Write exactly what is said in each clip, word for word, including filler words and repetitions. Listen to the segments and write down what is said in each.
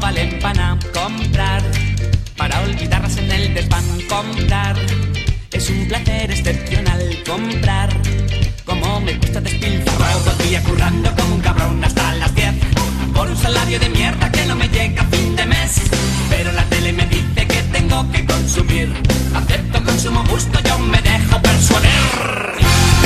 valen pana. Comprar para olvidarlas en el desván. Comprar es un placer excepcional. Comprar, como me gusta despilfarrar. Todo el día currando como un cabrón hasta las diez por un salario de mierda que no me llega a fin de mes. Pero la tele me dice que tengo que consumir. Acepto, consumo, gusto, yo me dejo persuadir.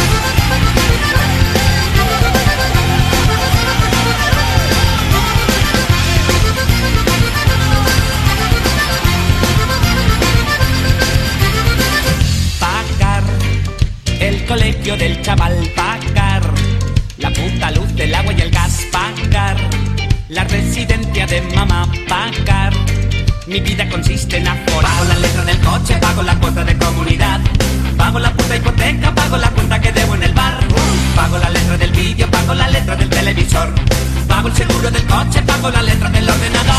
Pagar el colegio del chaval, pagar la puta luz, del agua y el gas, pagar la residencia de mamá, pagar. Mi vida consiste en aforar. Pago la letra del coche, pago la cuota de comunidad, pago la puta hipoteca, pago la cuenta que debo en el bar, pago la letra del vídeo, pago la letra del televisor, pago el seguro del coche, pago la letra del ordenador.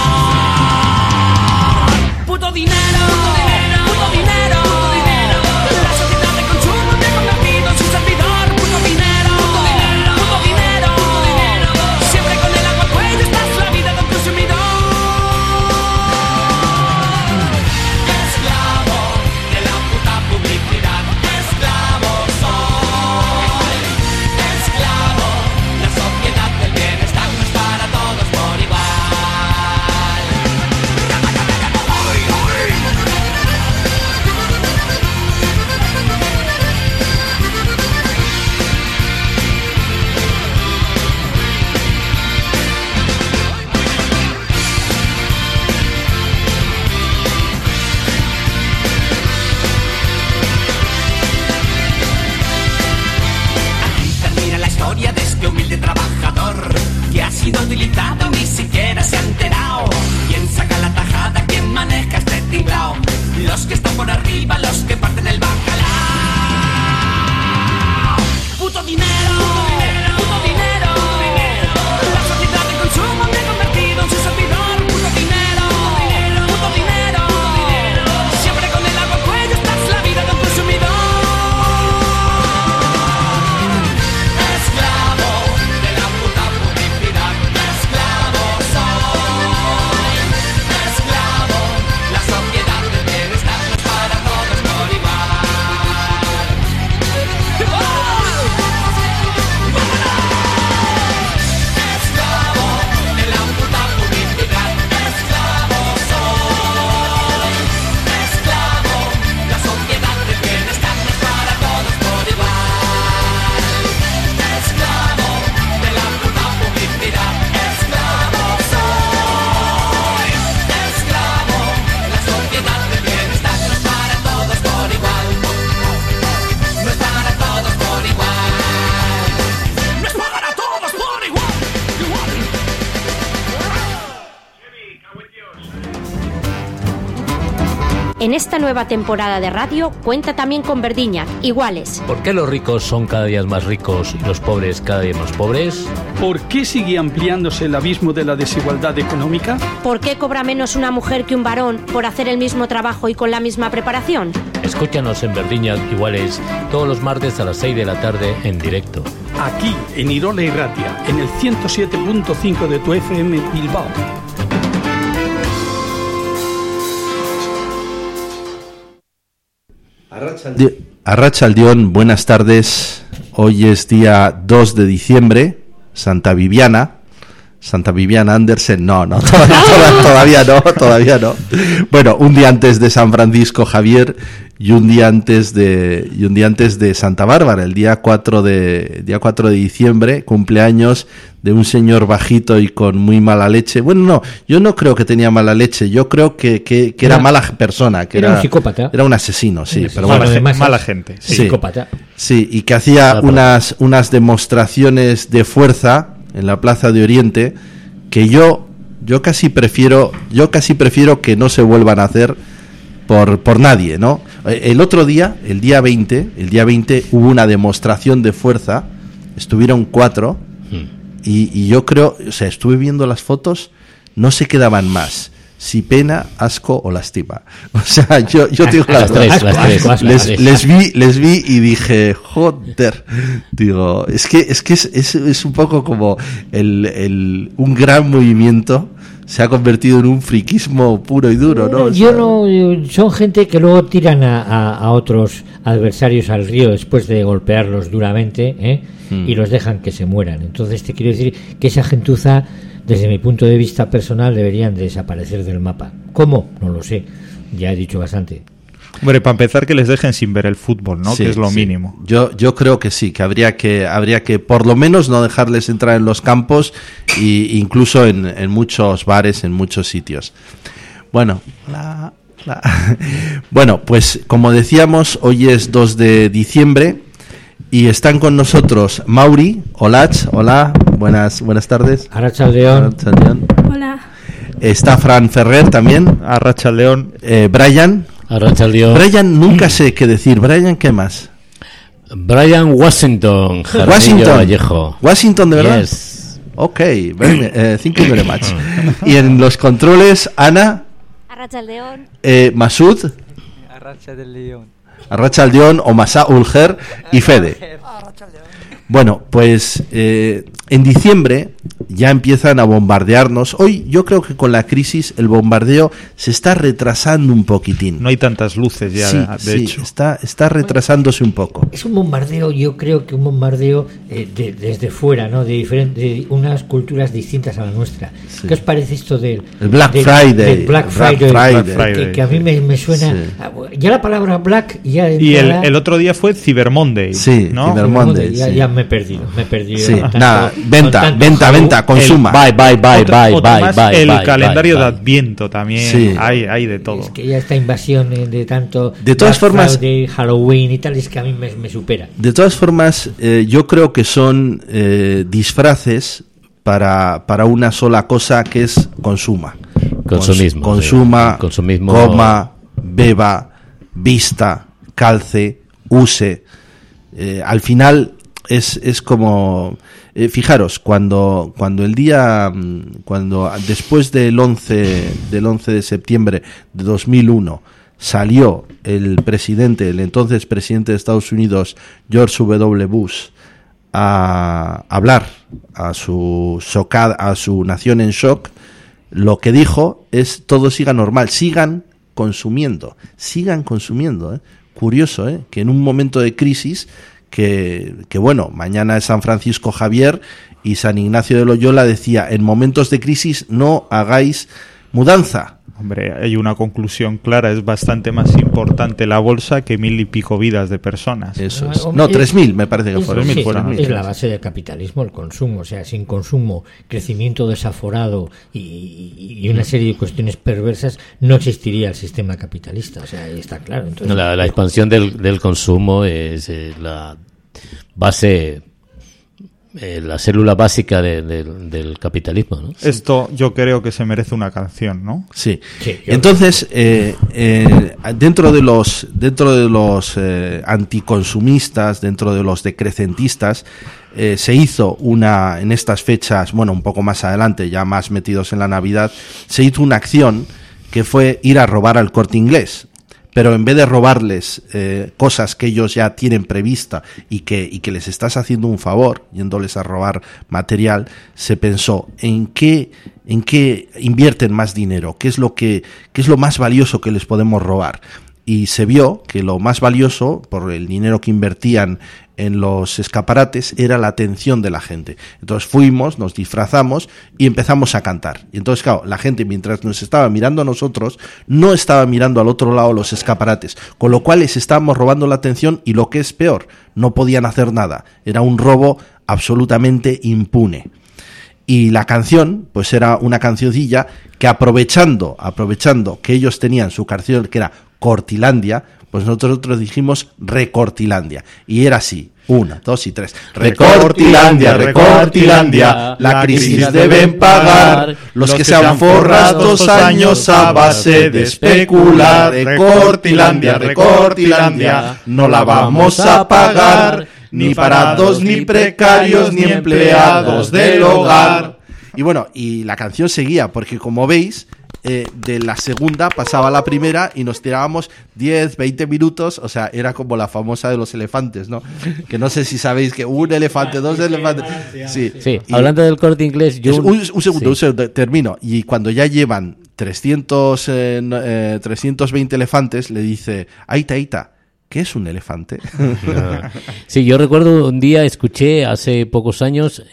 Puto dinero, puto dinero, puto dinero, puto dinero. La sociedad de consumo me ha convertido en su servidor. Puto dinero, puto dinero, puto dinero, puto dinero. Siempre con el agua al cuello, esta es la vida del consumidor. Utilizado, ni siquiera se ha enterado. ¿Quién saca la tajada? ¿Quién maneja este tinglao? Los que están por arriba, los que parten el bacalao. Puto dinero, puto dinero, puto dinero, puto dinero. La sociedad de consumo me ha convertido en su servidor. Puto dinero, puto dinero, puto dinero, puto dinero. Siempre con el agua al cuello, esta es la vida del consumidor. En esta nueva temporada de radio cuenta también con Verdiña, Iguales. ¿Por qué los ricos son cada día más ricos y los pobres cada día más pobres? ¿Por qué sigue ampliándose el abismo de la desigualdad económica? ¿Por qué cobra menos una mujer que un varón por hacer el mismo trabajo y con la misma preparación? Escúchanos en Verdiña Iguales todos los martes a las seis de la tarde en directo. Aquí, en Irola y Ratia, en el ciento siete punto cinco de tu F M Bilbao. Arratsaldeon, buenas tardes. Hoy es día dos de diciembre, Santa Viviana. Santa Viviana Andersen, no, no, todavía, todavía no, todavía no. Bueno, un día antes de San Francisco Javier y un día antes de y un día antes de Santa Bárbara, el día cuatro de día cuatro de diciembre, cumpleaños de un señor bajito y con muy mala leche. Bueno, no, yo no creo que tenía mala leche, yo creo que que, que era, era mala persona, que era, era un psicópata, era un asesino, sí, pero mala, bueno, gente, mala gente, sí, psicópata. Sí, y que hacía unas unas demostraciones de fuerza en la Plaza de Oriente que yo yo casi prefiero yo casi prefiero que no se vuelvan a hacer por por nadie, ¿no? El otro día, el día veinte, el día veinte hubo una demostración de fuerza, estuvieron cuatro hmm. y, y yo creo, o sea, estuve viendo las fotos, no se quedaban más si pena, asco o lástima. O sea, yo yo digo las tres, las tres. Les, les vi les vi y dije, joder, digo, es que es que es es, es un poco como el el un gran movimiento, se ha convertido en un friquismo puro y duro, ¿no? Yo o sea, no, son gente que luego tiran a, a, a otros adversarios al río después de golpearlos duramente, ¿eh? mm. y los dejan que se mueran. Entonces te quiero decir que esa gentuza, desde mi punto de vista personal, deberían desaparecer del mapa. ¿Cómo? No lo sé, ya he dicho bastante. Hombre, para empezar, que les dejen sin ver el fútbol, ¿no? Sí, que es lo sí. mínimo. Yo yo creo que sí, que habría que habría que por lo menos no dejarles entrar en los campos e incluso en, en muchos bares, en muchos sitios. Bueno, la, la. bueno, pues como decíamos, hoy es dos de diciembre y están con nosotros Mauri, Olach, hola, buenas buenas tardes. Arratsaldeon. Hola. Está Fran Ferrer también. Arratsaldeon. Eh, Brian. Arratsaldeon. Brian, nunca sé qué decir. Brian, ¿qué más? Brian Washington. Washington. Vallejo. Washington, ¿de verdad? Yes. Ok, very, uh, thank you very much. Y en los controles, Ana. Arratsaldeon. Eh, Masud. Arratsaldeon. Arratsaldeon o Masa Ulger y Fede. Bueno, pues eh, en diciembre ya empiezan a bombardearnos. Hoy yo creo que con la crisis el bombardeo se está retrasando un poquitín. No hay tantas luces ya, sí, de sí, hecho. Está, está retrasándose un poco. Es un bombardeo, yo creo que un bombardeo eh, de, desde fuera, ¿no? De diferentes, de unas culturas distintas a la nuestra. Sí. ¿Qué os parece esto del el Black de, Friday? Del Black Friday, Black Friday, Friday. Que, que a mí me, me suena... Sí. Ya la palabra black ya... Y el, el otro día fue Cyber Monday. Sí, ¿no? Cyber Monday. Ya, sí. ya me he perdido, me he perdido. Sí, tanto, nada, venta, venta, venta, consuma. El, bye, bye, bye, otro, bye, otro bye, más, bye, el bye, calendario bye, de bye. Adviento también, sí. hay, hay de todo. Es que ya esta invasión de tanto de todas Black formas, Friday, Halloween y tal, es que a mí me, me supera. De todas formas, eh, yo creo que son eh, disfraces para, para una sola cosa, que es consuma. Consumismo. Cons, consuma, sí. Consumismo, coma, beba, vista, calce, use. Eh, al final es, es como... Eh, fijaros, cuando cuando el día... cuando después del once, del once de septiembre de dos mil uno salió el presidente, el entonces presidente de Estados Unidos, George W. Bush, a hablar a su socad, a su nación en shock, lo que dijo es: todo siga normal, sigan consumiendo, sigan consumiendo. ¿eh? Curioso, ¿eh? que en un momento de crisis, que, que bueno, mañana es San Francisco Javier y San Ignacio de Loyola decía: en momentos de crisis no hagáis mudanza. Hombre, hay una conclusión clara, es bastante más importante la bolsa que mil y pico vidas de personas. Eso es. No, tres mil me parece que es, fueron. Sí, fueron es la base del capitalismo, el consumo. O sea, sin consumo, crecimiento desaforado y, y una serie de cuestiones perversas, no existiría el sistema capitalista. O sea, está claro. Entonces, no, la, la expansión del, del consumo es eh, la base... Eh, la célula básica de, de, del capitalismo, ¿no? Esto yo creo que se merece una canción, ¿no? Sí. sí Entonces, eh, eh, dentro de los dentro de los eh, anticonsumistas, dentro de los decrecentistas, eh, se hizo una, en estas fechas, bueno, un poco más adelante, ya más metidos en la Navidad, se hizo una acción que fue ir a robar al Corte Inglés. Pero en vez de robarles eh, cosas que ellos ya tienen prevista y que, y que les estás haciendo un favor, yéndoles a robar material, se pensó en qué, en qué invierten más dinero, qué es lo que, qué es lo más valioso que les podemos robar. Y se vio que lo más valioso, por el dinero que invertían en los escaparates, era la atención de la gente. Entonces fuimos, nos disfrazamos y empezamos a cantar. Y entonces, claro, la gente, mientras nos estaba mirando a nosotros, no estaba mirando al otro lado los escaparates, con lo cual les estábamos robando la atención y, lo que es peor, no podían hacer nada. Era un robo absolutamente impune. Y la canción, pues era una cancioncilla que, aprovechando, aprovechando que ellos tenían su canción, que era Cortilandia, pues nosotros dijimos Recortilandia. Y era así, una, dos y tres. Recortilandia, Recortilandia, la crisis deben pagar los que se han forrado dos años a base de especular. Recortilandia, Recortilandia, no la vamos a pagar, ni parados, ni precarios, ni empleados del hogar. Y bueno, y la canción seguía, porque como veis, eh, de la segunda pasaba a la primera y nos tirábamos diez, veinte minutos, o sea, era como la famosa de los elefantes, ¿no? Que no sé si sabéis que un elefante, dos elefantes... Sí, sí. Hablando del Corte Inglés... Yo... Un, un segundo, sí. un segundo, termino. Y cuando ya llevan trescientos, eh, eh, trescientos veinte elefantes, le dice, Aita, Aita, ¿qué es un elefante? Sí, yo recuerdo un día, escuché hace pocos años,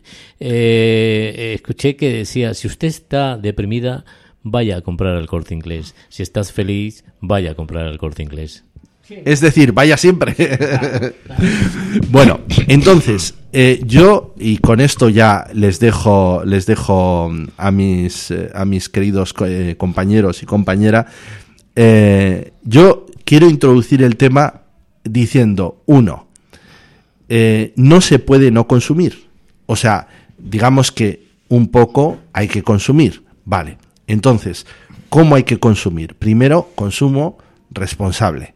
eh, escuché que decía, si usted está deprimida, vaya a comprar el Corte Inglés. Si estás feliz, vaya a comprar el Corte Inglés. Es decir, vaya siempre. Bueno, entonces, eh, yo, y con esto ya les dejo, les dejo a mis, eh, a mis queridos eh, compañeros y compañera, eh, yo quiero introducir el tema diciendo, uno, eh, no se puede no consumir. O sea, digamos que un poco hay que consumir. Vale, entonces, ¿cómo hay que consumir? Primero, consumo responsable.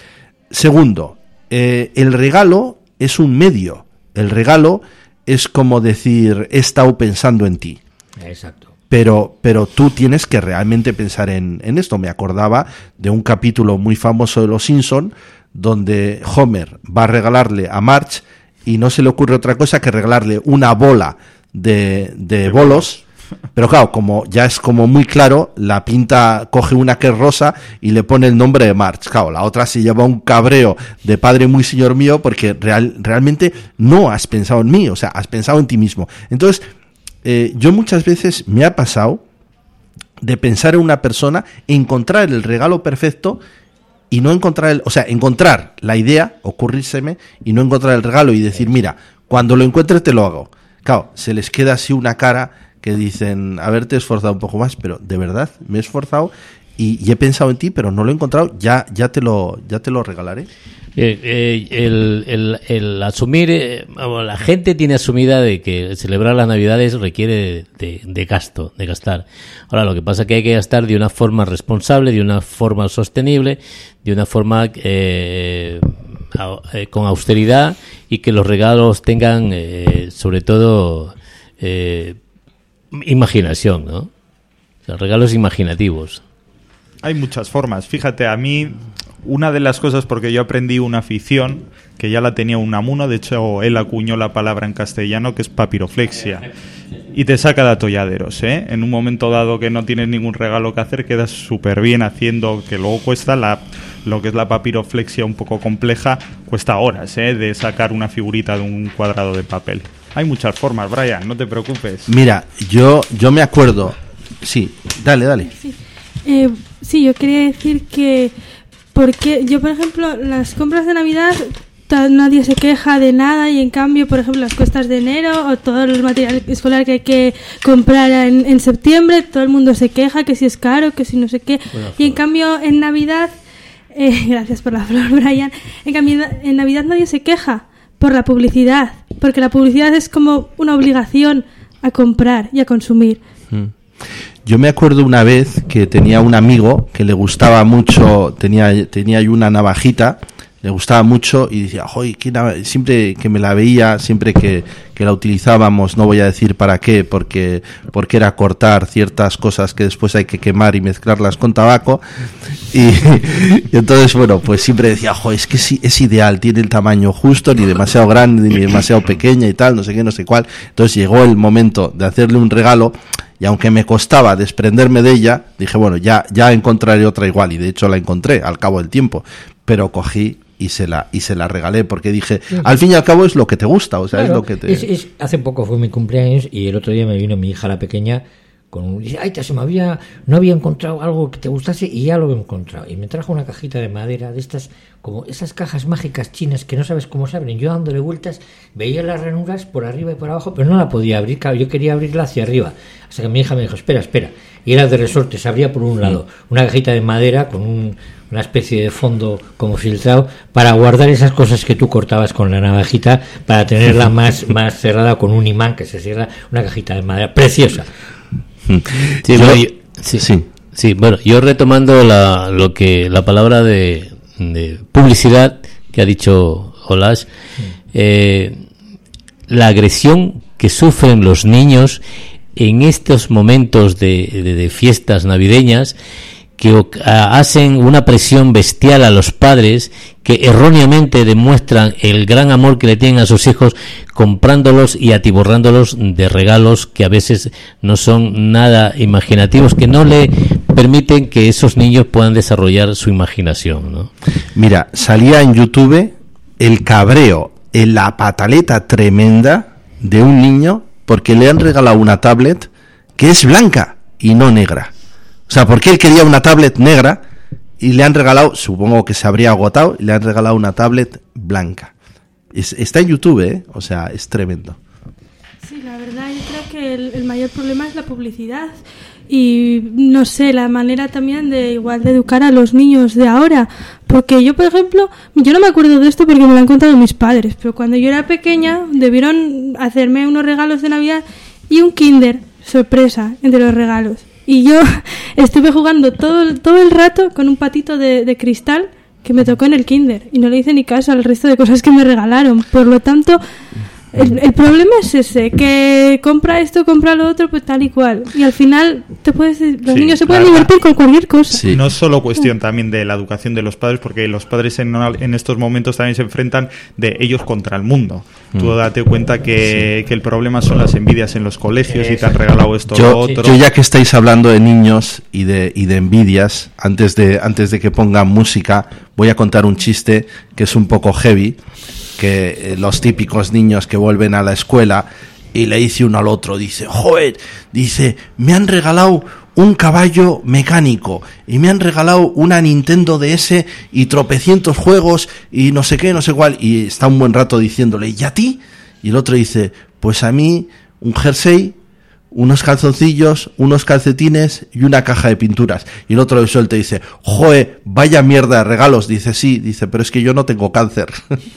Segundo, eh, el regalo es un medio. El regalo es como decir, he estado pensando en ti. Exacto. Pero, pero tú tienes que realmente pensar en, en esto. Me acordaba de un capítulo muy famoso de Los Simpson donde Homer va a regalarle a Marge y no se le ocurre otra cosa que regalarle una bola de, de bolos. Pero claro, como ya es como muy claro, la pinta coge una que es rosa y le pone el nombre de Marge. Claro, la otra se lleva un cabreo de padre muy señor mío porque real, realmente no has pensado en mí, o sea, has pensado en ti mismo. Entonces, eh, yo muchas veces me ha pasado de pensar en una persona, encontrar el regalo perfecto y no encontrar, el, o sea, encontrar la idea, ocurrírseme, y no encontrar el regalo y decir, mira, cuando lo encuentre te lo hago. Claro, se les queda así una cara que dicen, haberte esforzado un poco más, pero de verdad me he esforzado y, y he pensado en ti, pero no lo he encontrado, ya ya te lo ya te lo regalaré. Eh, eh, el, el, el asumir, eh, la gente tiene asumida de que celebrar las Navidades requiere de, de gasto, de gastar. Ahora, lo que pasa es que hay que gastar de una forma responsable, de una forma sostenible, de una forma eh, eh, con austeridad y que los regalos tengan, eh, sobre todo, eh, imaginación, ¿no? O sea, regalos imaginativos. Hay muchas formas. Fíjate, a mí una de las cosas, porque yo aprendí una afición que ya la tenía Unamuno, de hecho él acuñó la palabra en castellano, que es papiroflexia, y te saca de atolladeros, ¿eh? En un momento dado que no tienes ningún regalo que hacer, quedas súper bien haciendo, que luego cuesta la lo que es la papiroflexia un poco compleja, cuesta horas, ¿eh? De sacar una figurita de un cuadrado de papel. Hay muchas formas, Brian, no te preocupes. Mira, yo yo me acuerdo... Sí, dale, dale. Sí, eh, sí yo quería decir que... Porque yo, por ejemplo, las compras de Navidad, nadie se queja de nada y en cambio, por ejemplo, las cuestas de enero o todo el material escolar que hay que comprar en, en septiembre, todo el mundo se queja que si es caro, que si no sé qué. Y en cambio, en Navidad... Eh, gracias por la flor, Brian. En cambio, en Navidad nadie se queja por la publicidad, porque la publicidad es como una obligación a comprar y a consumir. Yo me acuerdo una vez que tenía un amigo que le gustaba mucho, tenía tenía ahí una navajita, le gustaba mucho y decía, joder, siempre que me la veía, siempre que, que la utilizábamos, no voy a decir para qué, porque porque era cortar ciertas cosas que después hay que quemar y mezclarlas con tabaco, y, y entonces, bueno, pues siempre decía, joder, es que sí, es ideal, tiene el tamaño justo, ni demasiado grande, ni demasiado pequeña y tal, no sé qué, no sé cuál. Entonces llegó el momento de hacerle un regalo, y aunque me costaba desprenderme de ella, dije, bueno, ya ya encontraré otra igual, y de hecho la encontré al cabo del tiempo, pero cogí y se la y se la regalé porque dije, al fin y al cabo es lo que te gusta, o sea, claro, es lo que te... Es, es, hace poco fue mi cumpleaños y el otro día me vino mi hija la pequeña con un... Dice, ay, se me había... no había encontrado algo que te gustase y ya lo he encontrado. Y me trajo una cajita de madera de estas, como esas cajas mágicas chinas que no sabes cómo se abren. Yo dándole vueltas, veía las ranuras por arriba y por abajo, pero no la podía abrir, claro, yo quería abrirla hacia arriba. Hasta que mi hija me dijo, espera, espera. Y era de resorte, se abría por un lado una cajita de madera con un, una especie de fondo como filtrado para guardar esas cosas que tú cortabas con la navajita, para tenerla más, más cerrada con un imán que se cierra, una cajita de madera preciosa. Sí, bueno, yo, sí, sí, sí, bueno, yo retomando la, lo que la palabra de, de publicidad que ha dicho Olas, eh, la agresión que sufren los niños en estos momentos de, de, de fiestas navideñas que hacen una presión bestial a los padres que erróneamente demuestran el gran amor que le tienen a sus hijos comprándolos y atiborrándolos de regalos que a veces no son nada imaginativos, que no le permiten que esos niños puedan desarrollar su imaginación, ¿no? Mira, salía en YouTube el cabreo, en la pataleta tremenda de un niño porque le han regalado una tablet que es blanca y no negra. O sea, porque él quería una tablet negra y le han regalado, supongo que se habría agotado, y le han regalado una tablet blanca. Es, está en YouTube, ¿eh? O sea, es tremendo. Sí, la verdad, yo creo que el, el mayor problema es la publicidad y, no sé, la manera también de igual de educar a los niños de ahora. Porque yo, por ejemplo, yo no me acuerdo de esto porque me lo han contado mis padres, pero cuando yo era pequeña debieron hacerme unos regalos de Navidad y un Kinder, sorpresa, entre los regalos. Y yo estuve jugando todo, todo el rato con un patito de, de cristal que me tocó en el kinder y no le hice ni caso al resto de cosas que me regalaron. Por lo tanto, el, el problema es ese, que compra esto, compra lo otro, pues tal y cual. Y al final te puedes, los sí, niños se pueden claro. divertir con cualquier cosa. Sí. No es solo cuestión también de la educación de los padres, porque los padres en, en estos momentos también se enfrentan de ellos contra el mundo. Mm. Tú date cuenta que, sí. que el problema son las envidias en los colegios y te han regalado esto yo, o otro. Yo, ya que estáis hablando de niños y de, y de envidias, antes de, antes de que pongan música, voy a contar un chiste que es un poco heavy, que eh, los típicos niños que vuelven a la escuela y le dice uno al otro, dice, joder, dice, me han regalado un caballo mecánico y me han regalado una Nintendo D S y tropecientos juegos y no sé qué, no sé cuál, y está un buen rato diciéndole, ¿y a ti? Y el otro dice, pues a mí un jersey, unos calzoncillos, unos calcetines y una caja de pinturas. Y el otro le suelta y dice, joder, vaya mierda de regalos. Dice, sí, dice, pero es que yo no tengo cáncer.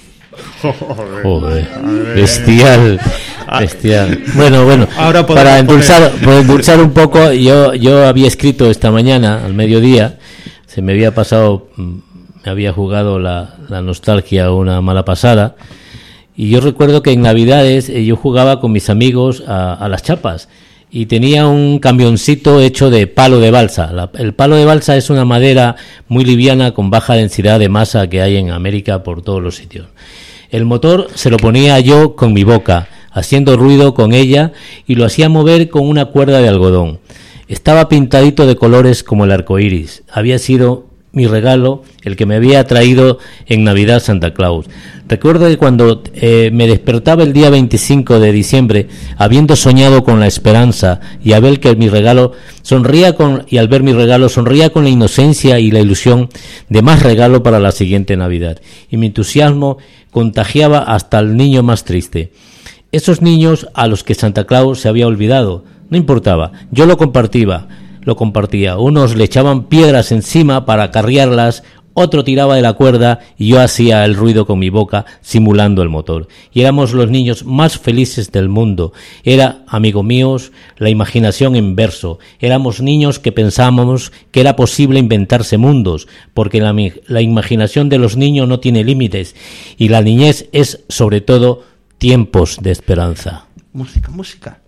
Joder, bestial, bestial. Bueno, bueno, ahora para endulzar, para endulzar un poco, yo yo había escrito esta mañana al mediodía, se me había pasado, me había jugado la, la nostalgia una mala pasada, y yo recuerdo que en Navidades eh, yo jugaba con mis amigos a, a las chapas y tenía un camioncito hecho de palo de balsa. La, el palo de balsa es una madera muy liviana con baja densidad de masa que hay en América por todos los sitios. El motor se lo ponía yo con mi boca, haciendo ruido con ella, y lo hacía mover con una cuerda de algodón. Estaba pintadito de colores como el arco iris. Había sido mi regalo, el que me había traído en Navidad Santa Claus. Recuerdo que cuando eh, me despertaba el día veinticinco de diciembre, habiendo soñado con la esperanza, y al ver que mi regalo sonría con y al ver mi regalo sonría con la inocencia y la ilusión de más regalo para la siguiente Navidad, y mi entusiasmo contagiaba hasta al niño más triste. Esos niños a los que Santa Claus se había olvidado, no importaba, yo lo compartía, lo compartía. Unos le echaban piedras encima para acarrearlas, otro tiraba de la cuerda y yo hacía el ruido con mi boca simulando el motor. Y éramos los niños más felices del mundo. Era, amigo míos, la imaginación en verso. Éramos niños que pensábamos que era posible inventarse mundos, porque la, la imaginación de los niños no tiene límites y la niñez es, sobre todo, tiempos de esperanza. Música, música.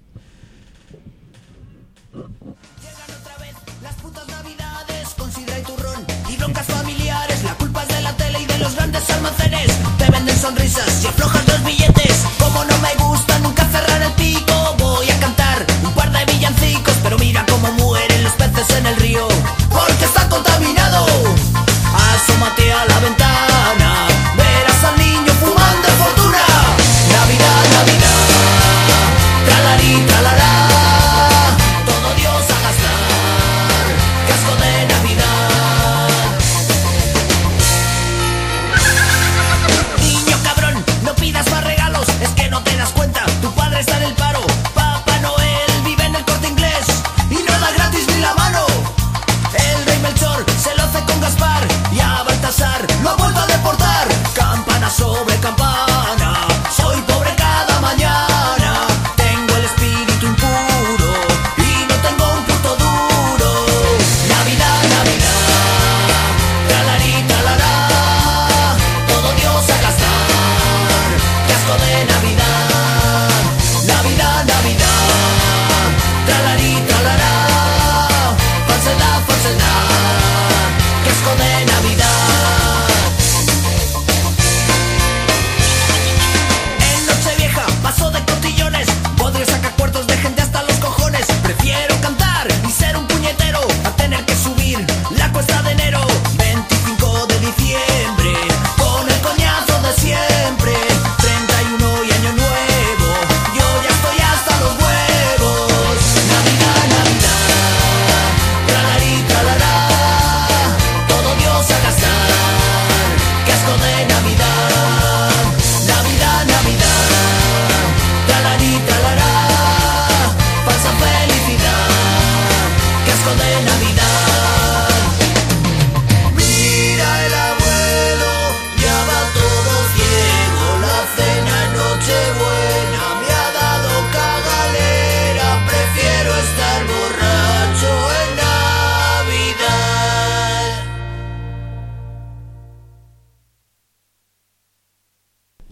Almacenes te venden sonrisas y aflojas los billetes. Como no me gusta nunca cerrar el pico, voy a cantar un par de villancicos, pero mira cómo mueren los peces en el río, porque está contaminado. Asómate a la ventana, verás al niño fumando fortuna. Navidad, Navidad, tralarí, tralará, todo Dios a gastar, casco de Navidad. Es que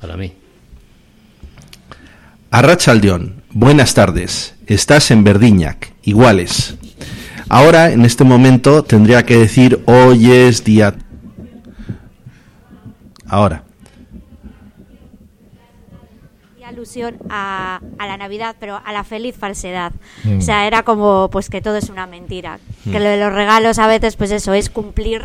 para mí. Arratsaldeon, buenas tardes. Estás en Verdiñac, iguales. Ahora, en este momento, tendría que decir hoy es día... Ahora. Alusión a, a la Navidad, pero a la feliz falsedad. Mm. O sea, era como pues que todo es una mentira. Mm. Que lo de los regalos a veces, pues eso, es cumplir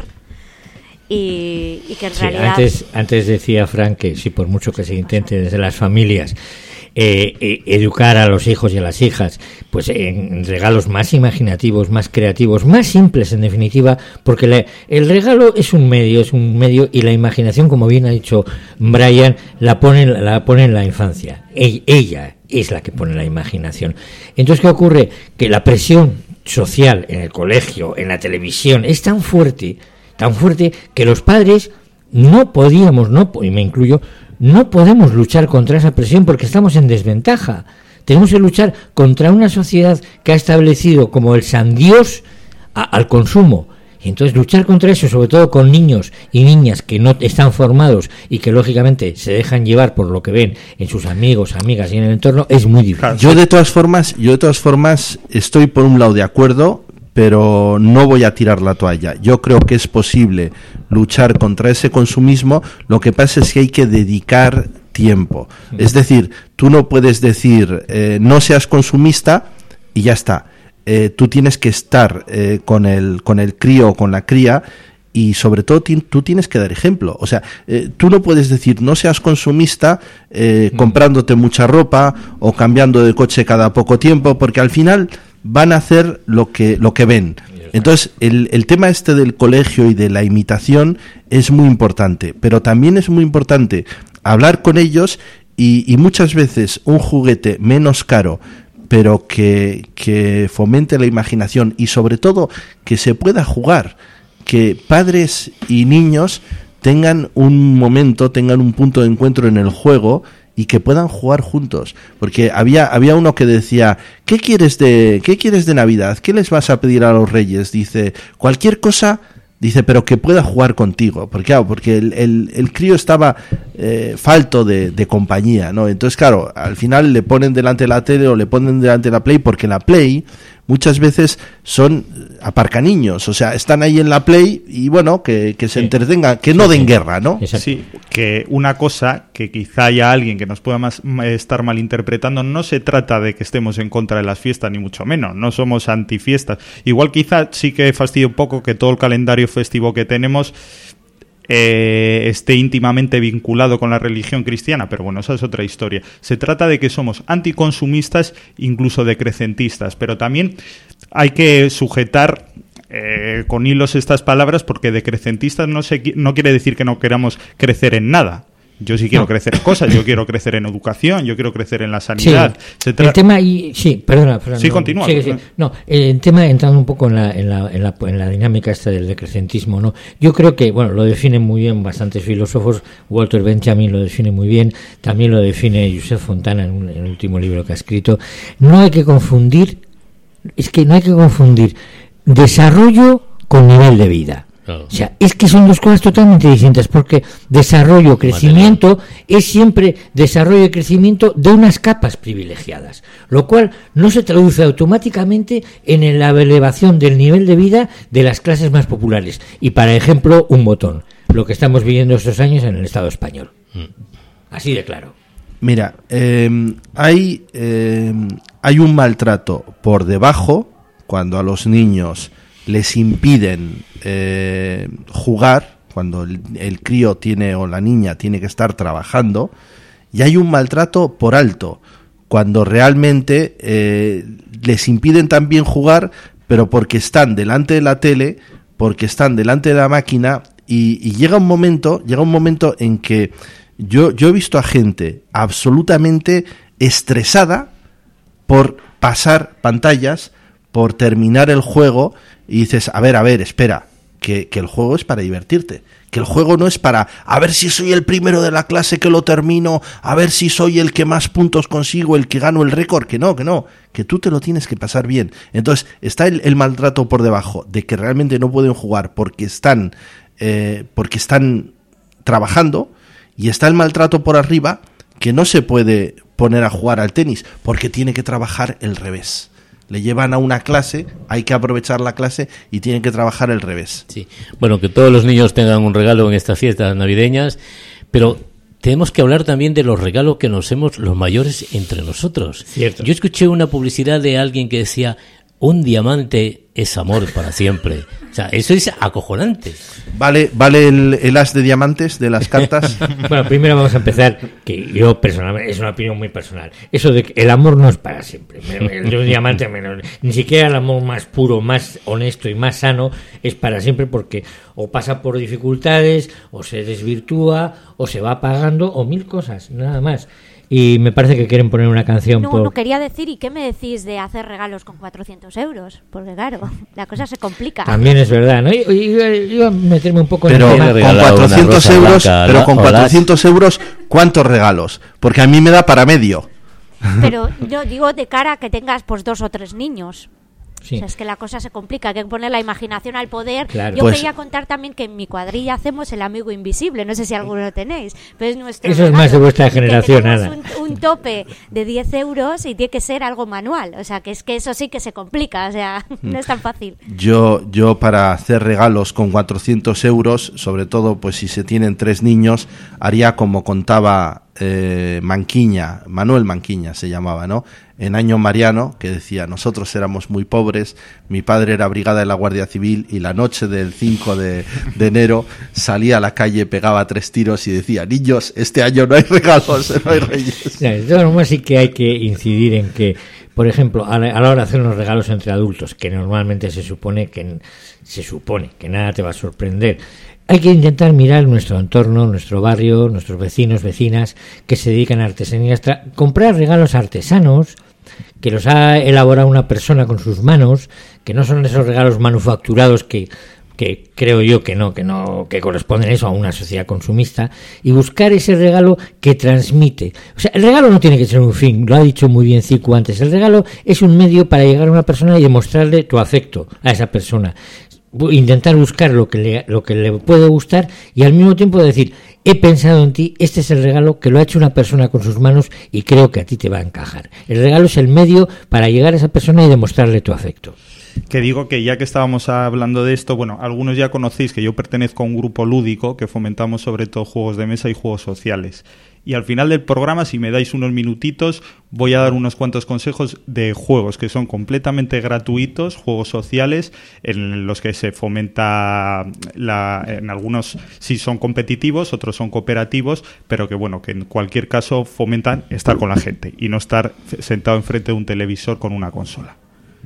y, y que en Sí, realidad... antes, antes decía Frank que sí, por mucho que se intente desde las familias eh, eh, educar a los hijos y a las hijas, pues en regalos más imaginativos, más creativos, más simples en definitiva, porque la, el regalo es un medio, es un medio y la imaginación, como bien ha dicho Brian, la pone, la pone en la infancia. E, ella es la que pone la imaginación. Entonces, ¿qué ocurre? Que la presión social en el colegio, en la televisión, es tan fuerte, tan fuerte que los padres no podíamos, no, y me incluyo, no podemos luchar contra esa presión porque estamos en desventaja. Tenemos que luchar contra una sociedad que ha establecido como el san Dios a, al consumo. Y entonces luchar contra eso, sobre todo con niños y niñas que no están formados y que lógicamente se dejan llevar por lo que ven en sus amigos, amigas y en el entorno, es muy difícil. Yo de todas formas, yo de todas formas estoy por un lado de acuerdo, pero no voy a tirar la toalla. Yo creo que es posible luchar contra ese consumismo. Lo que pasa es que hay que dedicar tiempo. Es decir, tú no puedes decir eh, no seas consumista y ya está. Eh, tú tienes que estar eh, con el con el crío o con la cría y sobre todo ti, tú tienes que dar ejemplo. O sea, eh, tú no puedes decir no seas consumista eh, mm. comprándote mucha ropa o cambiando de coche cada poco tiempo, porque al final van a hacer lo que lo que ven. Entonces, el, el tema este del colegio y de la imitación es muy importante, pero también es muy importante hablar con ellos y, y muchas veces un juguete menos caro, pero que, que fomente la imaginación y sobre todo que se pueda jugar, que padres y niños tengan un momento, tengan un punto de encuentro en el juego y que puedan jugar juntos, porque había había uno que decía, ¿qué quieres de qué quieres de Navidad? ¿Qué les vas a pedir a los Reyes? Dice, cualquier cosa, dice, pero que pueda jugar contigo, porque claro, porque el, el, el crío estaba eh, falto de, de compañía, ¿no? Entonces, claro, al final le ponen delante de la tele o le ponen delante de la Play, porque la Play muchas veces son aparcaniños, o sea, están ahí en la Play y bueno, que, que se sí. entretengan, que no sí, den sí. guerra, ¿no? Exacto. Sí, que una cosa que quizá haya alguien que nos pueda más, estar malinterpretando, no se trata de que estemos en contra de las fiestas, ni mucho menos, no somos antifiestas. Igual quizá sí que fastidia un poco que todo el calendario festivo que tenemos Eh, esté íntimamente vinculado con la religión cristiana, pero bueno, esa es otra historia. Se trata de que somos anticonsumistas, incluso decrecentistas, pero también hay que sujetar eh, con hilos estas palabras, porque decrecentistas no, se, no quiere decir que no queramos crecer en nada. Yo sí quiero no. crecer en cosas, yo quiero crecer en educación, yo quiero crecer en la sanidad. Sí, Se tra- el tema y sí, perdona, perdona sí, no, continúa. Sí, sí, no, el tema entrando un poco en la, en la en la en la dinámica esta del decrecentismo, ¿no? Yo creo que bueno, lo definen muy bien bastantes filósofos. Walter Benjamin lo define muy bien, también lo define Josep Fontana en, un, en el último libro que ha escrito. No hay que confundir, es que no hay que confundir desarrollo con nivel de vida. Claro. O sea, es que son dos cosas totalmente distintas, porque desarrollo, crecimiento es siempre desarrollo y crecimiento de unas capas privilegiadas, lo cual no se traduce automáticamente en la elevación del nivel de vida de las clases más populares. Y para ejemplo, un botón, lo que estamos viviendo estos años en el Estado español. Así de claro. Mira, eh, hay, eh, hay un maltrato por debajo cuando a los niños les impiden eh, jugar, cuando el, el crío tiene o la niña tiene que estar trabajando, y hay un maltrato por alto, cuando realmente eh, les impiden también jugar, pero porque están delante de la tele, porque están delante de la máquina, y, y llega un momento, llega un momento en que yo, yo he visto a gente absolutamente estresada por pasar pantallas, por terminar el juego, y dices, a ver, a ver, espera, que, que el juego es para divertirte, que el juego no es para, a ver si soy el primero de la clase que lo termino, a ver si soy el que más puntos consigo, el que gano el récord, que no, que no, que tú te lo tienes que pasar bien. Entonces, está el, el maltrato por debajo, de que realmente no pueden jugar porque están, eh, porque están trabajando, Y está el maltrato por arriba, que no se puede poner a jugar al tenis porque tiene que trabajar el revés. Le llevan a una clase, hay que aprovechar la clase y tienen que trabajar el revés. Sí. Bueno, que todos los niños tengan un regalo en estas fiestas navideñas, pero tenemos que hablar también de los regalos que nos hacemos los mayores entre nosotros. Cierto. Yo escuché una publicidad de alguien que decía: un diamante es amor para siempre. O sea, eso es acojonante. ¿Vale, vale el, el as de diamantes de las cartas? Bueno, primero vamos a empezar, que yo personalmente, es una opinión muy personal, eso de que el amor no es para siempre. El de un diamante menos, ni siquiera el amor más puro, más honesto y más sano es para siempre, porque o pasa por dificultades, o se desvirtúa, o se va apagando, o mil cosas, nada más. Y me parece que quieren poner una canción. No, por... no quería decir, ¿y qué me decís de hacer regalos con cuatrocientos euros? Porque claro, la cosa se complica. También es verdad, ¿no? Yo iba a meterme un poco pero en el tema. con cuatrocientos euros, blanca, pero con cuatrocientos euros, ¿cuántos regalos? Porque a mí me da para medio. Pero yo digo de cara a que tengas pues dos o tres niños. Sí. O sea, es que la cosa se complica, hay que poner la imaginación al poder. Claro. Yo Pues, quería contar también que en mi cuadrilla hacemos el amigo invisible, no sé si alguno lo tenéis, pero es nuestro Eso regalo, es más de vuestra que generación, tenemos Ana. un, un tope de diez euros y tiene que ser algo manual, o sea, que es que eso sí que se complica, o sea, no es tan fácil. Yo, yo para hacer regalos con cuatrocientos euros, sobre todo pues si se tienen tres niños, haría como contaba eh, Manquiña, Manuel Manquiña se llamaba, ¿no? En Año Mariano, que decía: nosotros éramos muy pobres, mi padre era brigada de la Guardia Civil y la noche del cinco de enero salía a la calle, pegaba tres tiros y decía: niños, este año no hay regalos, no hay reyes. De todas formas sí que hay que incidir en que, por ejemplo, a la, a la hora de hacer unos regalos entre adultos, que normalmente se supone que se supone que nada te va a sorprender, hay que intentar mirar nuestro entorno, nuestro barrio, nuestros vecinos, vecinas que se dedican a artesanías, tra- comprar regalos artesanos que los ha elaborado una persona con sus manos, que no son esos regalos manufacturados que que creo yo que no, que no, que corresponden eso a una sociedad consumista, y buscar ese regalo que transmite. O sea, el regalo no tiene que ser un fin, lo ha dicho muy bien Cicu antes, el regalo es un medio para llegar a una persona y demostrarle tu afecto a esa persona. Intentar buscar lo que le, lo que le puede gustar y al mismo tiempo decir: he pensado en ti, este es el regalo que lo ha hecho una persona con sus manos y creo que a ti te va a encajar. El regalo es el medio para llegar a esa persona y demostrarle tu afecto. Que digo que ya que estábamos hablando de esto, bueno, algunos ya conocéis que yo pertenezco a un grupo lúdico que fomentamos sobre todo juegos de mesa y juegos sociales. Y al final del programa, si me dais unos minutitos, voy a dar unos cuantos consejos de juegos que son completamente gratuitos, juegos sociales, en los que se fomenta, la, en algunos sí son competitivos, otros son cooperativos, pero que bueno, que en cualquier caso fomentan estar con la gente y no estar sentado enfrente de un televisor con una consola.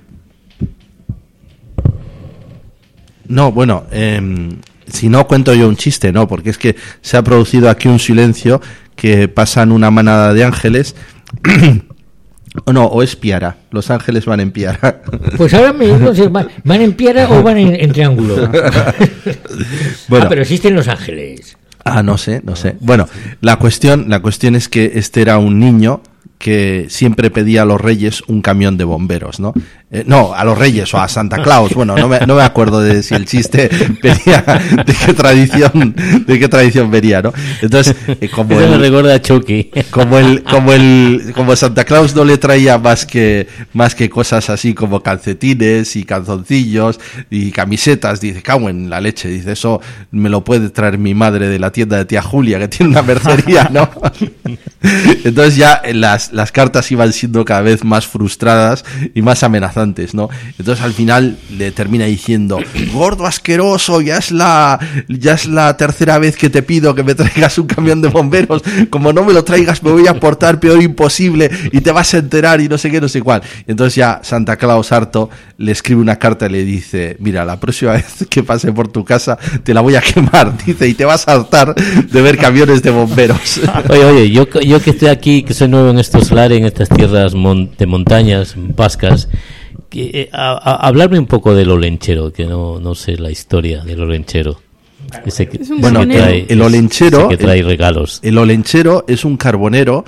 No, bueno, eh, si no cuento yo un chiste, no, porque es que se ha producido aquí un silencio que pasan una manada de ángeles. O no, o es Piara, los ángeles van en Piara. Pues ahora me no sé, ¿van, ¿van en Piara o van en, en triángulo? Bueno. Ah, pero existen los ángeles. Ah, no sé, no sé. Bueno, la cuestión, la cuestión es que este era un niño que siempre pedía a los reyes un camión de bomberos, ¿no? Eh, no, a los reyes o a Santa Claus, bueno, no me, no me acuerdo de si el chiste venía, de qué tradición, de qué tradición venía, ¿no? Entonces, eh, como Eso el, me recuerda a Chucky. como el, como el, como Santa Claus no le traía más que, más que cosas así como calcetines y calzoncillos y camisetas, dice, cago en la leche, dice, eso me lo puede traer mi madre de la tienda de tía Julia, que tiene una mercería, ¿no? Entonces ya las, las cartas iban siendo cada vez más frustradas y más amenazantes, ¿no? Entonces al final le termina diciendo, gordo asqueroso, ya es la ya es la tercera vez que te pido que me traigas un camión de bomberos, como no me lo traigas me voy a portar peor imposible y te vas a enterar y no sé qué, no sé cuál. Entonces ya Santa Claus harto le escribe una carta y le dice, mira, la próxima vez que pase por tu casa te la voy a quemar, dice, y te vas a hartar de ver camiones de bomberos. Oye, oye, yo, yo que estoy aquí, que soy nuevo en estos lares, en estas tierras mon- de montañas, vascas, que, eh, a, a, hablarme un poco del olenchero, que no, no sé la historia del olenchero. Ese que, Es un bueno, carbonero. el, el olenchero, ese que trae el, regalos. El olenchero es un carbonero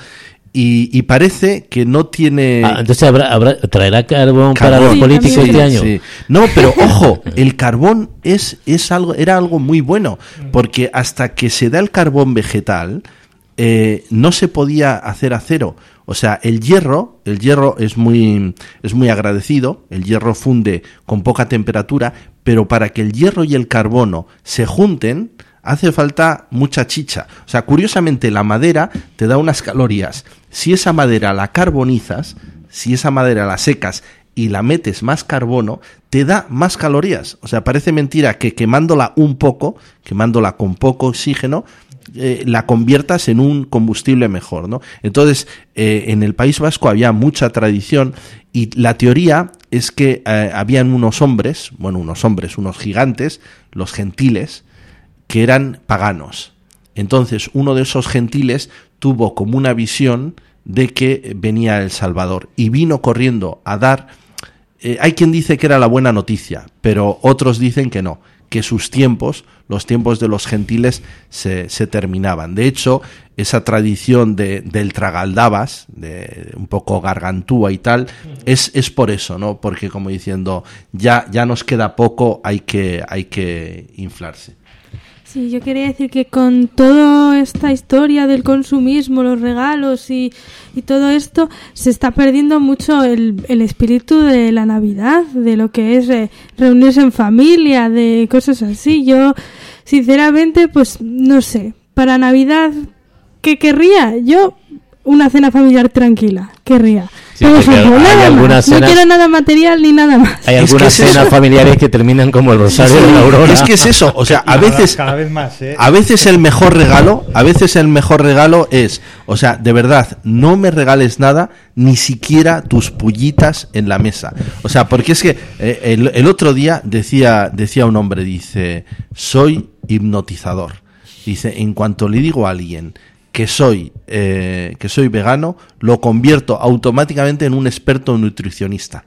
y, y parece que no tiene... Ah, entonces habrá, habrá, traerá carbón, carbón para los sí, políticos sí, este año. Sí. No, pero ojo, el carbón es, es algo, era algo muy bueno, porque hasta que se da el carbón vegetal, eh, no se podía hacer acero. O sea, el hierro, el hierro es muy, es muy agradecido, el hierro funde con poca temperatura, pero para que el hierro y el carbono se junten, hace falta mucha chicha. O sea, curiosamente, la madera te da unas calorías. Si esa madera la carbonizas, si esa madera la secas y la metes más carbono, te da más calorías. O sea, parece mentira que quemándola un poco, quemándola con poco oxígeno, eh, la conviertas en un combustible mejor, ¿no? Entonces, eh, en el País Vasco había mucha tradición y la teoría es que eh, habían unos hombres, bueno, unos hombres, unos gigantes, los gentiles, que eran paganos. Entonces, uno de esos gentiles tuvo como una visión de que venía el Salvador y vino corriendo a dar, eh, hay quien dice que era la buena noticia, pero otros dicen que no, que sus tiempos, los tiempos de los gentiles se, se terminaban. De hecho, esa tradición de, del tragaldabas, de un poco gargantúa y tal, es, es por eso, ¿no? Porque como diciendo, ya, ya nos queda poco, hay que, hay que inflarse. Sí, yo quería decir que con toda esta historia del consumismo, los regalos y, y todo esto, se está perdiendo mucho el, el espíritu de la Navidad, de lo que es eh, reunirse en familia, de cosas así. Yo, sinceramente, pues no sé, para Navidad, ¿qué querría? Yo, una cena familiar tranquila, querría. Sí, Por ejemplo, hay nada más. cenas, No quiero nada material ni nada más. Hay Es algunas que es cenas eso. familiares que terminan como el rosario Sí, de la aurora. es que es eso, o sea, a Cada- veces cada vez más, ¿eh? a veces el mejor regalo, a veces el mejor regalo es, o sea, de verdad, no me regales nada, ni siquiera tus pullitas en la mesa. O sea, porque es que eh, el, el otro día decía decía un hombre, dice, soy hipnotizador. Dice, en cuanto le digo a alguien que soy eh, que soy vegano, lo convierto automáticamente en un experto nutricionista.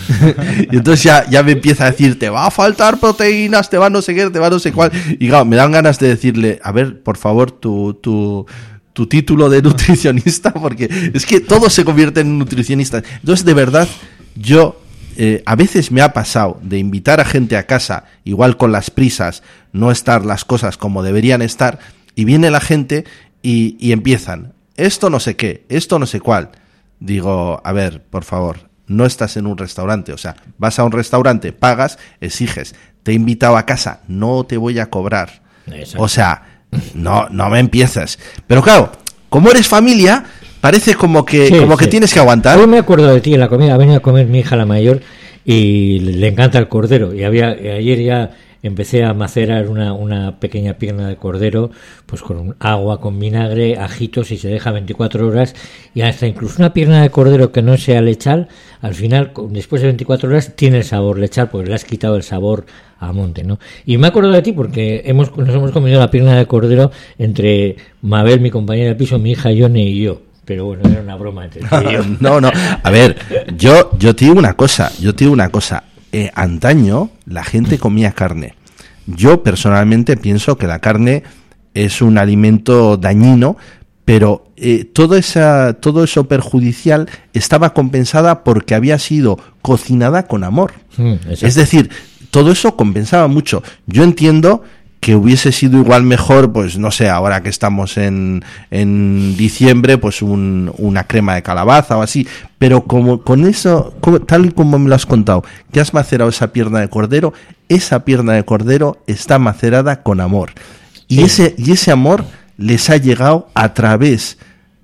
Y entonces ya, ya me empieza a decir, te va a faltar proteínas, te va no sé qué, te va no sé cuál. Y claro, me dan ganas de decirle, a ver, por favor, tu, tu, tu título de nutricionista, porque es que todo se convierte en nutricionista. Entonces, de verdad, yo... Eh, a veces me ha pasado de invitar a gente a casa, igual con las prisas, no estar las cosas como deberían estar, y viene la gente y, y empiezan, esto no sé qué, esto no sé cuál. Digo, a ver, por favor, no estás en un restaurante, o sea, vas a un restaurante, pagas, exiges, te he invitado a casa, no te voy a cobrar. Exacto. O sea, no, no me empieces. Pero claro, como eres familia... Parece como que Sí, como que sí. tienes que aguantar. Hoy me acuerdo de ti en la comida. Ha venido a comer mi hija la mayor y le encanta el cordero. Y había y ayer ya empecé a macerar una, una pequeña pierna de cordero, pues con agua, con vinagre, ajitos, y se deja veinticuatro horas. Y hasta incluso una pierna de cordero que no sea lechal, al final, con- después de veinticuatro horas, tiene el sabor lechal, porque le has quitado el sabor a monte, ¿no? Y me acuerdo de ti porque hemos nos hemos comido la pierna de cordero entre Mabel, mi compañera de piso, mi hija Yone y yo. Pero bueno, era una broma entre tú y yo. No, no. A ver, yo, yo te digo una cosa, yo te digo una cosa. Eh, antaño la gente comía carne. Yo personalmente pienso que la carne es un alimento dañino, pero eh, todo esa, todo eso perjudicial estaba compensada porque había sido cocinada con amor. Mm, exacto. Es decir, todo eso compensaba mucho. Yo entiendo que hubiese sido igual mejor, pues no sé, ahora que estamos en, en diciembre, pues un, una crema de calabaza o así, pero como con eso, como- tal y como me lo has contado, que has macerado esa pierna de cordero, esa pierna de cordero está macerada con amor. Y Sí. ese, y ese amor les ha llegado a través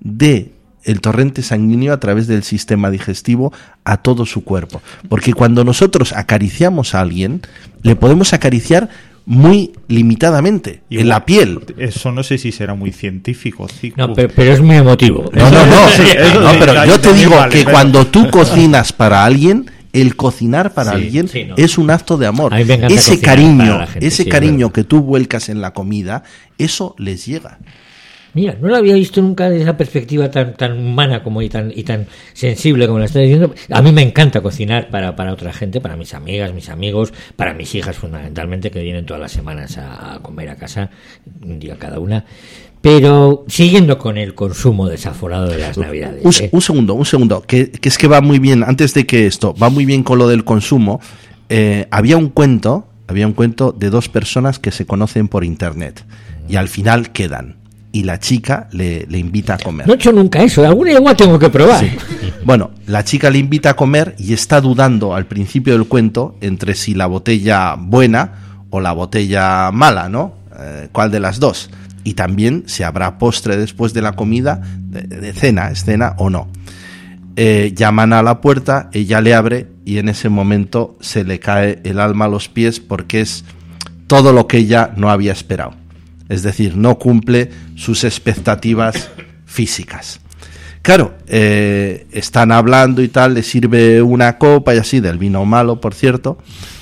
de el torrente sanguíneo, a través del sistema digestivo, a todo su cuerpo. Porque cuando nosotros acariciamos a alguien, le podemos acariciar muy limitadamente, Igual, en la piel. Eso no sé si será muy científico. Cicu. No, pero, pero es muy emotivo. No, no, no, Sí, eso no, sí, pero claro, yo te también digo vale, que pero- cuando tú cocinas para alguien, el cocinar para Sí, alguien sí, no. es un acto de amor. A mí me encanta Ese cocinar cariño, para la gente, ese sí, cariño verdad. que tú vuelcas en la comida, eso les llega. Mira, no lo había visto nunca desde esa perspectiva tan tan humana como y tan y tan sensible como la estás diciendo. A mí me encanta cocinar para, para otra gente, para mis amigas, mis amigos, para mis hijas fundamentalmente, que vienen todas las semanas a, a comer a casa, un día cada una. Pero siguiendo con el consumo desaforado de las Navidades. Un, ¿eh? un segundo, un segundo, que, que es que va muy bien, antes de que esto, va muy bien con lo del consumo. Eh, había un cuento, había un cuento de dos personas que se conocen por internet y al final quedan. Y la chica le, le invita a comer. No he hecho nunca eso, alguna igual tengo que probar. Sí. Bueno, la chica le invita a comer y está dudando al principio del cuento entre si la botella buena o la botella mala, ¿no? Eh, ¿Cuál de las dos? Y también si habrá postre después de la comida, de, de cena, es cena o no. Eh, llaman a la puerta, ella le abre y en ese momento se le cae el alma a los pies porque es todo lo que ella no había esperado. Es decir, no cumple sus expectativas físicas. Claro, eh, están hablando y tal, le sirve una copa y así, del vino malo, por cierto,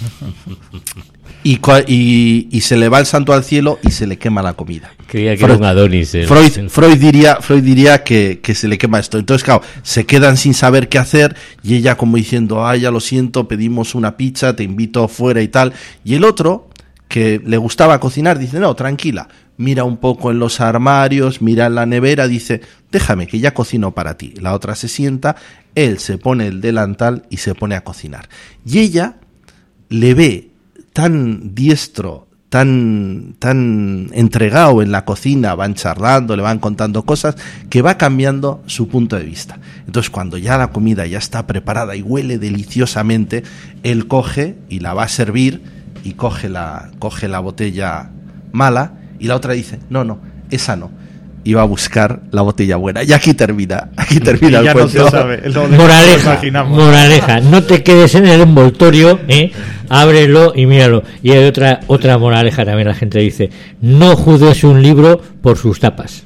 y, y, y se le va el santo al cielo y se le quema la comida. Creía que Freud, era un Adonis. El, Freud, el... Freud diría, Freud diría que, que se le quema esto. Entonces, claro, se quedan sin saber qué hacer y ella como diciendo, ah, ya lo siento, pedimos una pizza, te invito fuera y tal. Y el otro, que le gustaba cocinar, dice, no, tranquila, mira un poco en los armarios, mira en la nevera, dice, déjame que ya cocino para ti. La otra se sienta, él se pone el delantal y se pone a cocinar. Y ella le ve tan diestro, tan, tan entregado en la cocina, van charlando, le van contando cosas, que va cambiando su punto de vista. Entonces, cuando ya la comida ya está preparada y huele deliciosamente, él coge y la va a servir y coge la, coge la botella mala y la otra dice, no, no, esa no. Y va a buscar la botella buena. Y aquí termina, aquí termina y ya el cuento. No se sabe, lo moraleja, moraleja, no te quedes en el envoltorio, ¿eh? Ábrelo y míralo. Y hay otra otra moraleja también, la gente dice, no juzgues un libro por sus tapas.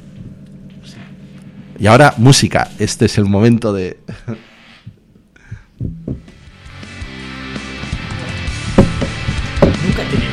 Y ahora música, este es el momento de... Nunca he tenido.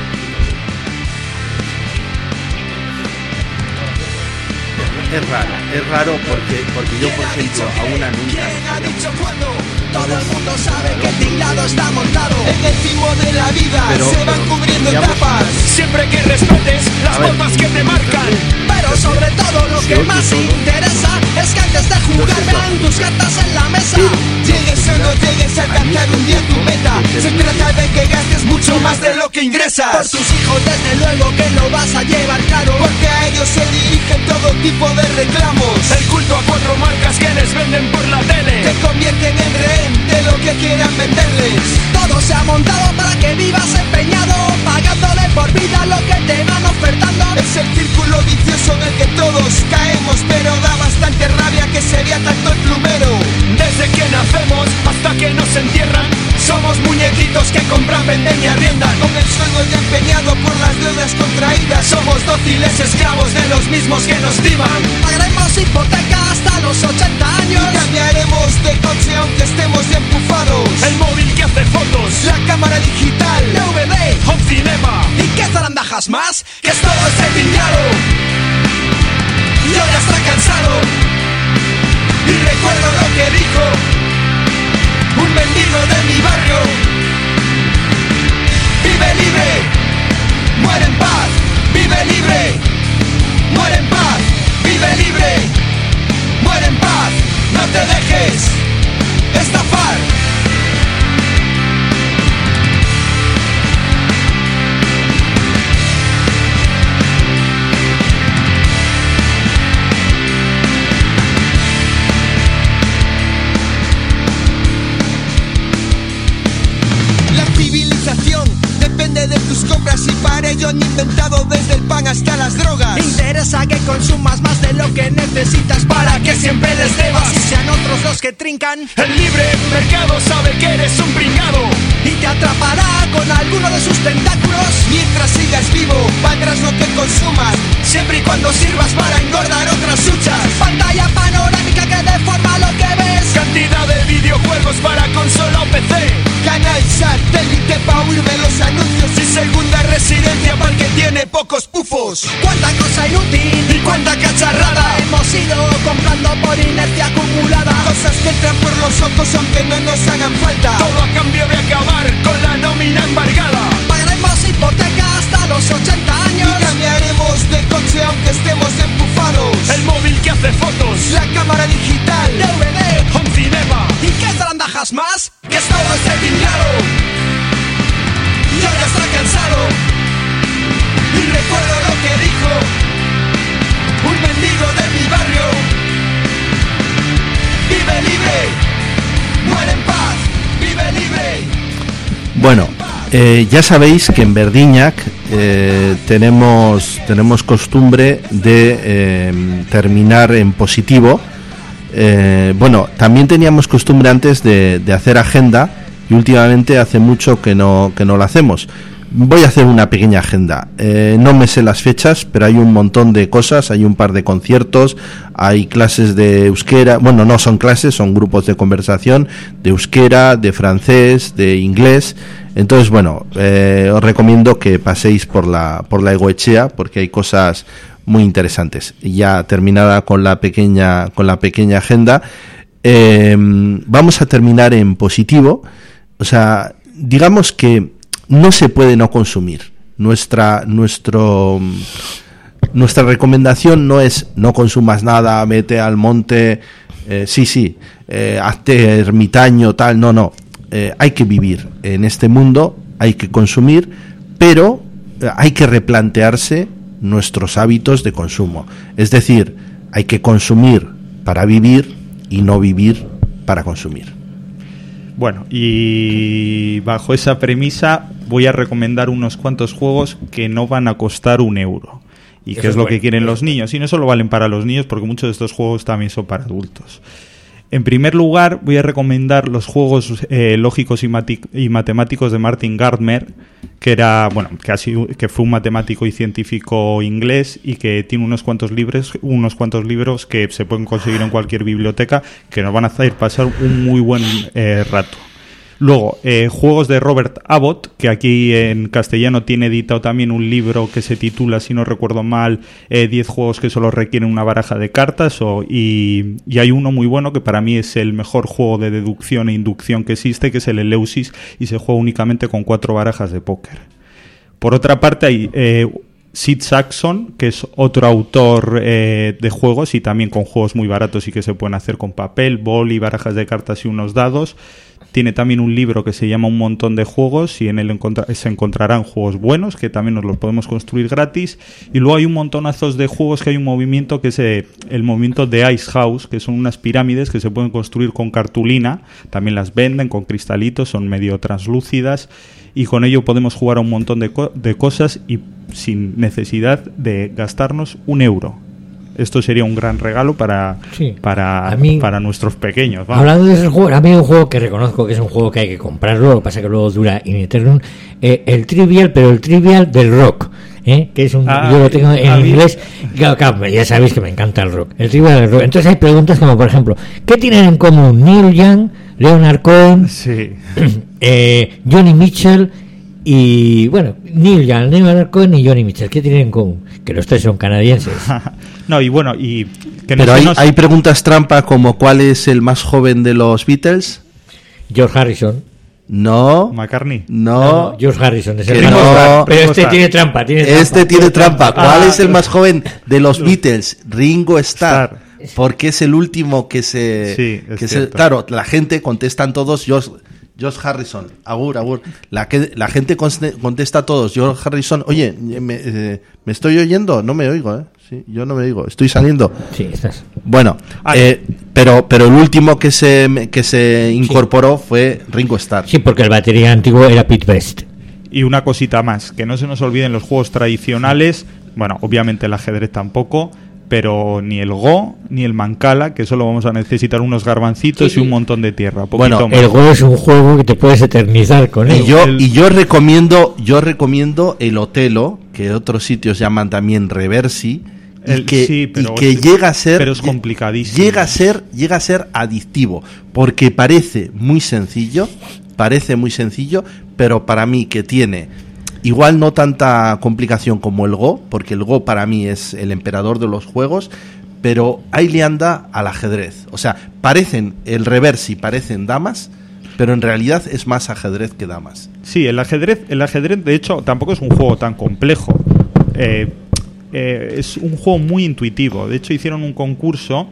Es raro, es raro porque, porque yo, por ejemplo, a una nunca... Todo el mundo sabe que el tinglado está montado en el timo de la vida. Pero, se van pero, cubriendo digamos, etapas. Siempre que respetes las botas que te marcan. Pero sobre todo lo que más interesa es que antes de jugar vean tus cartas en la mesa. Llegues o no llegues a alcanzar un día tu meta, se trata de que gastes mucho más de lo que ingresas. Por tus hijos desde luego que lo vas a llevar claro, porque a ellos se dirigen todo tipo de reclamos. El culto a cuatro marcas que les venden por la tele te convierten en rehén de lo que quieran venderles. Todo se ha montado para que vivas empeñado, pagándole por vida lo que te van ofertando. Es el círculo vicioso en el que todos caemos, pero da bastante rabia que se vea tanto el plumero. Desde que nacemos hasta que nos entierran, somos muñequitos que compran, venden y arriendan. Con el sueldo ya empeñado por las deudas contraídas, somos dóciles esclavos de los mismos que nos timan. Pagaremos hipoteca hasta los ochenta años y cambiaremos de coche aunque estemos bien pufados. El móvil que hace fotos, la cámara digital, D V D, home cinema. ¿Y qué zarandajas más? Que es todo este tinglado. Yo ya está cansado y recuerdo lo que dijo un mendigo de mi barrio: vive libre, muere en paz. Vive libre, muere en paz. Vive libre, muere en paz. No te dejes estafar. La civilización depende de tus compras y para ello han inventado desde el pan hasta las drogas. Interesa que consumas más de lo que necesitas para que siempre les debas y sean otros los que trincan. El libre mercado sabe que eres un pringado y te atrapará con alguno de sus tentáculos. Mientras sigas vivo, valdrás lo que consumas, siempre y cuando sirvas para engordar otras huchas. Pantalla panorámica que deforma lo que ves, cantidad de videojuegos para consola o P C, canal satélite pa' huir de los anuncios y segunda residencia para el que tiene pocos pufos. Cuánta cosa inútil y cuánta cacharra no nos hagan falta. Todo a cambio de acabar con la nómina embargada. Pagaremos hipoteca hasta los ochenta años. Y cambiaremos de coche aunque estemos empujados. El móvil que hace fotos, la cámara digital, D V D, home cinema. ¿Y qué zarandajas más? Que es todo este tinglado. Yo ya estoy cansado. Y recuerdo lo que dijo un mendigo de mi barrio. Vive libre, muere en paz, vive libre. Bueno, eh, ya sabéis que en Verdiñac eh, tenemos, tenemos costumbre de eh, terminar en positivo. Eh, bueno, también teníamos costumbre antes de, de hacer agenda y últimamente hace mucho que no, que no lo hacemos. Voy a hacer una pequeña agenda. Eh, no me sé las fechas, pero hay un montón de cosas. Hay un par de conciertos, hay clases de euskera. Bueno, no son clases, son grupos de conversación de euskera, de francés, de inglés. Entonces, bueno, eh, os recomiendo que paséis por la por la Egoechea porque hay cosas muy interesantes. Ya terminada con la pequeña con la pequeña agenda, eh, vamos a terminar en positivo. O sea, digamos que no se puede no consumir. Nuestra nuestro nuestra recomendación no es no consumas nada, vete al monte, eh, sí, sí, eh, hazte ermitaño, tal, no, no. Eh, hay que vivir en este mundo, hay que consumir, pero eh, hay que replantearse nuestros hábitos de consumo. Es decir, hay que consumir para vivir y no vivir para consumir. Bueno, y bajo esa premisa voy a recomendar unos cuantos juegos que no van a costar un euro. Y Eso que es es lo bueno. que quieren los niños. Y no solo valen para los niños, porque muchos de estos juegos también son para adultos. En primer lugar, voy a recomendar los juegos eh, lógicos y, mati- y matemáticos de Martin Gardner, que era, bueno, que, ha sido, que fue un matemático y científico inglés y que tiene unos cuantos libros, unos cuantos libros que se pueden conseguir en cualquier biblioteca, que nos van a hacer pasar un muy buen eh, rato. Luego, eh, juegos de Robert Abbott, que aquí en castellano tiene editado también un libro que se titula, si no recuerdo mal, eh, diez juegos que solo requieren una baraja de cartas, o, y, y hay uno muy bueno que para mí es el mejor juego de deducción e inducción que existe, que es el Eleusis, y se juega únicamente con cuatro barajas de póker. Por otra parte hay eh, Sid Saxon, que es otro autor eh, de juegos y también con juegos muy baratos y que se pueden hacer con papel, boli, barajas de cartas y unos dados. Tiene también un libro que se llama Un montón de juegos y en él encontra- se encontrarán juegos buenos que también nos los podemos construir gratis. Y luego hay un montonazos de juegos que hay un movimiento que es eh, el movimiento de Ice House, que son unas pirámides que se pueden construir con cartulina. También las venden con cristalitos, son medio translúcidas y con ello podemos jugar a un montón de, co- de cosas y sin necesidad de gastarnos un euro. Esto sería un gran regalo para, Sí. para, A mí- para nuestros pequeños. vamos. Hablando de esos juegos, a mí hay un juego que reconozco que es un juego que hay que comprarlo, lo que pasa que luego dura in eternum, eh, el Trivial, pero el Trivial del rock, ¿eh? Que es un, Ah, yo lo tengo en ah, inglés, claro, claro, ya sabéis que me encanta el rock, el Trivial del rock. Entonces hay preguntas como, por ejemplo, ¿qué tienen en común Neil Young, Leonard Cohen, Sí. eh, Johnny Mitchell y, bueno, Neil Young, Leonard Cohen y Johnny Mitchell? ¿Qué tienen en común? Que los tres son canadienses. No, y bueno, y que no Pero se hay, nos- hay preguntas trampa como ¿cuál es el más joven de los Beatles? George Harrison. No, McCartney. no, George Harrison es Que el no. ganador. Pero Ringo este Starr. tiene trampa, tiene trampa. este tiene trampa. ¿Cuál Ah, es el más joven de los Beatles? Ringo Starr. Starr. Porque es el último que se... Sí, es que se cierto. claro, la gente contestan todos George, George Harrison. Agur, agur. La, que, la gente conste- contesta a todos George Harrison. Oye, me, eh, ¿me estoy oyendo? No me oigo, ¿eh? Sí, yo no me oigo. Estoy saliendo. Sí, estás. Bueno, Ah, eh, pero pero el último que se que se incorporó fue Ringo Starr. Sí, porque el batería antiguo era Pete Best. Y una cosita más, que no se nos olviden los juegos tradicionales, bueno, obviamente el ajedrez tampoco, pero ni el Go ni el Mancala, que solo vamos a necesitar unos garbancitos Sí, sí. y un montón de tierra. Poquito Bueno, más. El juego es un juego que te puedes eternizar con él. Y yo el- y yo recomiendo yo recomiendo el Otelo, que otros sitios llaman también Reversi, y El- que, sí, pero y que es- llega a ser pero es lle- complicadísimo. Llega a ser llega a ser adictivo, porque parece muy sencillo, parece muy sencillo, pero para mí que tiene igual no tanta complicación como el Go, porque el Go para mí es el emperador de los juegos, pero ahí le anda al ajedrez. O sea, parecen el reversi, parecen damas, pero en realidad es más ajedrez que damas. Sí, el ajedrez, el ajedrez de hecho tampoco es un juego tan complejo. Eh, eh, es un juego muy intuitivo. De hecho hicieron un concurso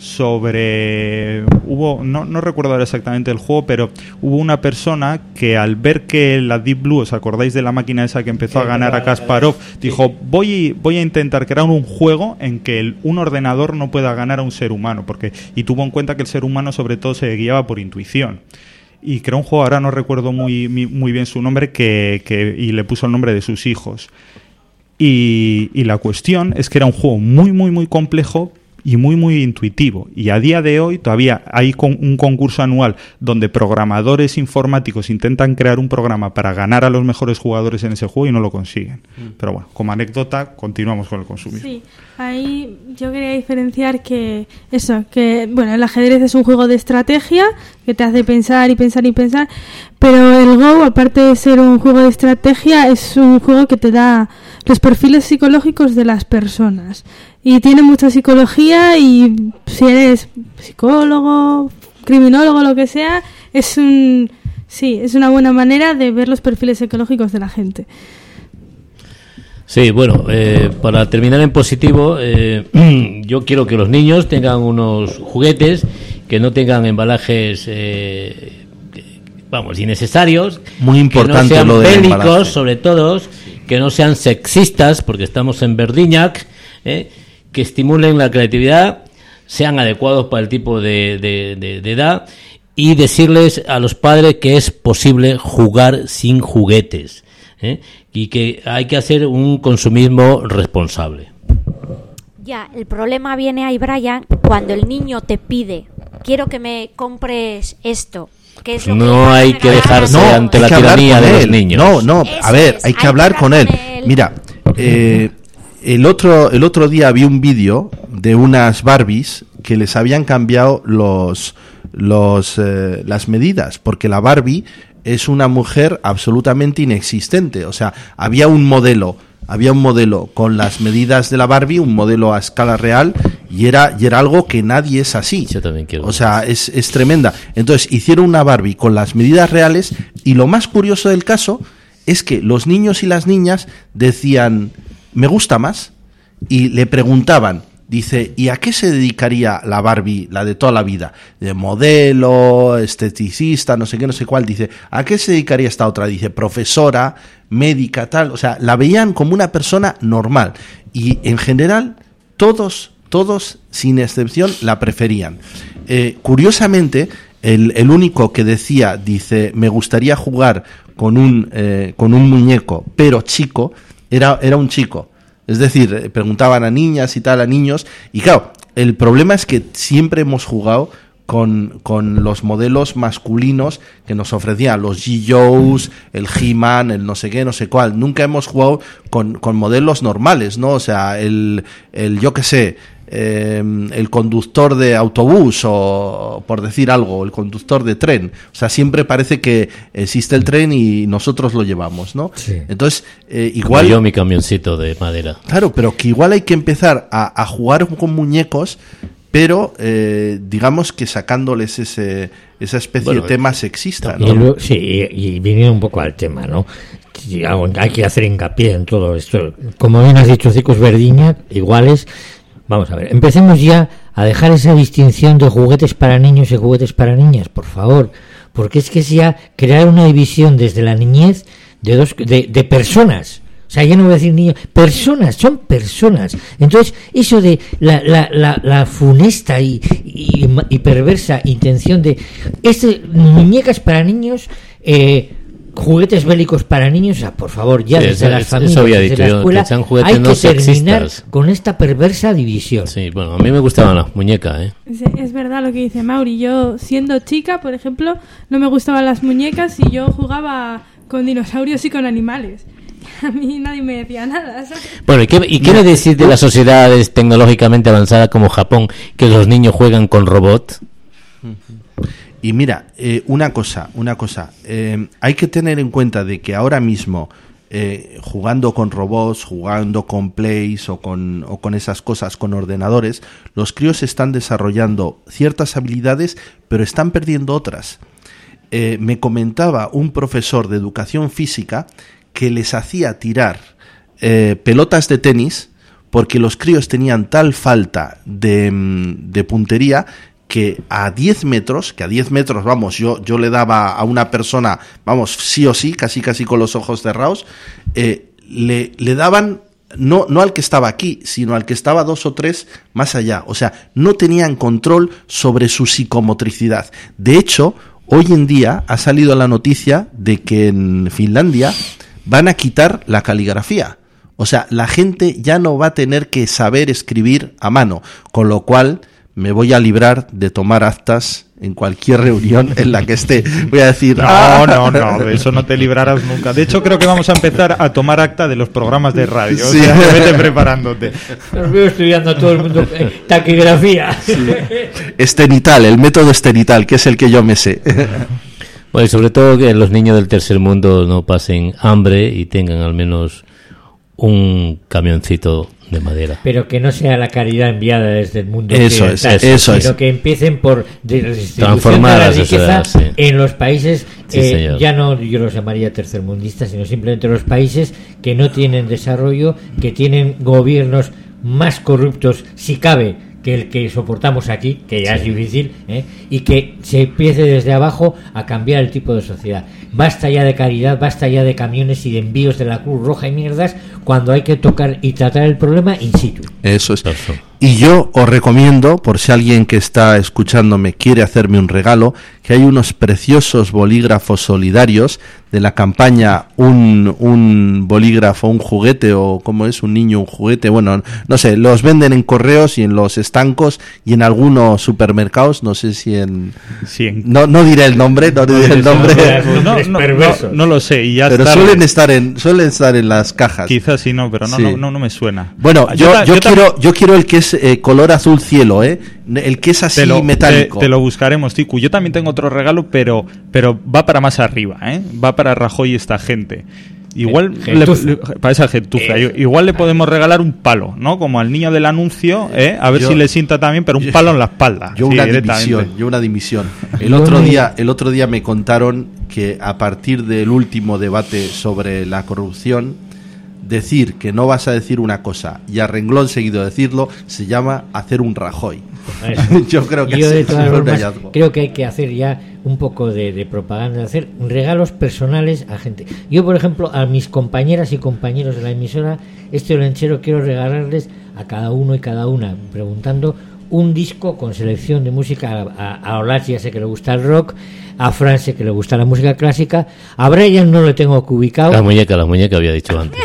sobre hubo no, no recuerdo ahora exactamente el juego, pero hubo una persona que al ver que la Deep Blue, ¿os acordáis de la máquina esa que empezó a ganar a Kasparov? Dijo, voy, voy a intentar crear un juego en que el, un ordenador no pueda ganar a un ser humano, porque y tuvo en cuenta que el ser humano sobre todo se guiaba por intuición. Y creó un juego, ahora no recuerdo muy, muy bien su nombre, que, que y le puso el nombre de sus hijos. Y, y la cuestión es que era un juego muy, muy, muy complejo y muy, muy intuitivo. Y a día de hoy todavía hay con un concurso anual donde programadores informáticos intentan crear un programa para ganar a los mejores jugadores en ese juego y no lo consiguen. Mm. Pero bueno, como anécdota, continuamos con el consumismo. Sí, ahí yo quería diferenciar que eso, que bueno, el ajedrez es un juego de estrategia que te hace pensar y pensar y pensar, pero el Go, aparte de ser un juego de estrategia, es un juego que te da los perfiles psicológicos de las personas. Y tiene mucha psicología y si eres psicólogo, criminólogo, lo que sea, es un sí, es una buena manera de ver los perfiles psicológicos de la gente. Sí, bueno, eh, para terminar en positivo, eh, yo quiero que los niños tengan unos juguetes que no tengan embalajes, eh, vamos, innecesarios. Muy importante que no sean lo del bélicos, embalaje. sobre todo, que no sean sexistas, porque estamos en Verdiñac, eh, que estimulen la creatividad, sean adecuados para el tipo de, de, de, de edad, y decirles a los padres que es posible jugar sin juguetes, ¿eh? Y que hay que hacer un consumismo responsable. Ya, el problema viene ahí, Brian, cuando el niño te pide, quiero que me compres esto. Que es lo no que hay que dejarse no, ante la que tiranía de él. los niños. No, no, Eso a ver, es, hay que hay hablar que con hablar él. con él. Mira, eh, el otro el otro día vi un vídeo de unas Barbies que les habían cambiado los los eh, las medidas, porque la Barbie es una mujer absolutamente inexistente. O sea, había un modelo había un modelo con las medidas de la Barbie, un modelo a escala real, y era y era algo que nadie es así. Yo también quiero. O sea, es, es tremenda. Entonces hicieron una Barbie con las medidas reales, y lo más curioso del caso es que los niños y las niñas decían, me gusta más, y le preguntaban, dice, ¿y a qué se dedicaría la Barbie, la de toda la vida? De modelo, esteticista, no sé qué, no sé cuál. Dice, ¿a qué se dedicaría esta otra? Dice, profesora, médica, tal. O sea, la veían como una persona normal. Y en general, todos, todos, sin excepción, la preferían. Eh, curiosamente, el, el único que decía, dice, me gustaría jugar con un, eh, con un muñeco, pero chico, era, era un chico. Es decir, preguntaban a niñas y tal, a niños, y claro, el problema es que siempre hemos jugado con, con los modelos masculinos que nos ofrecían los G I. Joes, el He-Man, el no sé qué, no sé cuál. Nunca hemos jugado con, con modelos normales, ¿no? O sea, el, el yo qué sé, eh, el conductor de autobús, o por decir algo, el conductor de tren. O sea, siempre parece que existe el tren y nosotros lo llevamos, ¿no? Sí. Entonces, eh, igual... Como yo mi camioncito de madera. Claro, pero que igual hay que empezar a, a jugar con muñecos, pero eh, digamos que sacándoles ese esa especie Bueno, de tema sexista, ¿no? Y luego- sí, y, y viniendo un poco al tema, ¿no? Sí, hay que hacer hincapié en todo esto. Como bien has dicho, Cicos Verdiña, iguales. Vamos a ver, empecemos ya a dejar esa distinción de juguetes para niños y juguetes para niñas, por favor. Porque es que es ya crear una división desde la niñez de dos de, de personas. O sea, ya no voy a decir niños, personas, son personas. Entonces, eso de la, la, la, la funesta y, y, y perversa intención de este, muñecas para niños, eh, juguetes bélicos para niños, o sea, por favor, ya Sí, desde eso- las eso familias, había desde dicho la yo, escuela, que sean juguetes hay no que terminar sexistas. con esta perversa división. Sí, bueno, a mí me gustaban las muñecas, ¿eh? Es, es verdad lo que dice Mauri. Yo, siendo chica, por ejemplo, no me gustaban las muñecas y yo jugaba con dinosaurios y con animales. A mí nadie me decía nada, ¿sabes? Bueno, ¿y qué, y qué me decís de las sociedades tecnológicamente avanzadas como Japón, que los niños juegan con robots? Y mira, eh, una cosa, una cosa, eh, hay que tener en cuenta de que ahora mismo eh, jugando con robots, jugando con plays o con, o con esas cosas, con ordenadores, los críos están desarrollando ciertas habilidades, pero están perdiendo otras. Eh, me comentaba un profesor de educación física que les hacía tirar eh, pelotas de tenis porque los críos tenían tal falta de, de puntería que a diez metros, que a diez metros, vamos, yo, yo le daba a una persona, vamos, sí o sí, casi casi con los ojos cerrados, eh, le, le daban, no, no al que estaba aquí, sino al que estaba dos o tres más allá. O sea, no tenían control sobre su psicomotricidad. De hecho, hoy en día ha salido la noticia de que en Finlandia van a quitar la caligrafía. O sea, la gente ya no va a tener que saber escribir a mano, con lo cual me voy a librar de tomar actas en cualquier reunión en la que esté. Voy a decir... No, ¡ah! no, no, de eso no te librarás nunca. De hecho, creo que vamos a empezar a tomar acta de los programas de radio. Sí. O sea, vete preparándote. Los veo estudiando a todo el mundo eh, taquigrafía. Sí. Estenital, el método estenital, que es el que yo me sé. Bueno, y sobre todo que los niños del tercer mundo no pasen hambre y tengan al menos un camioncito de madera. Pero que no sea la caridad enviada desde el mundo eso es, occidental, eso sino es. que empiecen por redistribución transformar de la la riqueza sociedad, sí. en los países, Sí, eh, señor. ya no yo los llamaría tercermundistas, sino simplemente los países que no tienen desarrollo, que tienen gobiernos más corruptos, si cabe, que el que soportamos aquí, que ya Sí. es difícil, ¿eh? Y que se empiece desde abajo a cambiar el tipo de sociedad. Basta ya de caridad, basta ya de camiones y de envíos de la Cruz Roja y mierdas, cuando hay que tocar y tratar el problema in situ. Eso es. Eso. Y yo os recomiendo, por si alguien que está escuchándome quiere hacerme un regalo, que hay unos preciosos bolígrafos solidarios de la campaña Un, un bolígrafo, un juguete, o ¿cómo es? Un niño, un juguete. Bueno, no sé, los venden en correos y en los estancos y en algunos supermercados, no sé si en... Sí, en- No, no diré el nombre, no diré el nombre, No, no, no, no, no lo sé. Y ya pero está. suelen estar en suelen estar en las cajas. Quizás sí, no, pero no, Sí. no, no, no me suena. Bueno, Ah, yo, ta- yo, ta- quiero yo quiero el que es eh, color azul cielo, ¿eh? El que es así te lo, metálico. Te, te lo buscaremos, Ticu. Yo también tengo otro regalo, pero, pero va para más arriba, ¿eh? Va para Rajoy y esta gente. Igual Gentuza. le- para esa gentuza. Eh. Igual le podemos regalar un palo, ¿no? Como al niño del anuncio, ¿eh? A ver Yo- si le sienta también, pero un yo- palo en la espalda. Yo sí, una directamente. dimisión, yo una dimisión. El Yo otro no- día, el otro día me contaron que a partir del último debate sobre la corrupción, decir que no vas a decir una cosa y a renglón seguido decirlo se llama hacer un Rajoy. Yo creo que Yo ese de es todas un formas hallazgo. creo que hay que hacer ya un poco de, de propaganda, hacer regalos personales a gente. Yo, por ejemplo, a mis compañeras y compañeros de la emisora, este Olenchero, quiero regalarles a cada uno y cada una, preguntando un disco con selección de música. A, a Olach ya sé que le gusta el rock, a Fran sé que le gusta la música clásica, a Brian no le tengo que ubicado. La muñeca, la muñeca había dicho antes.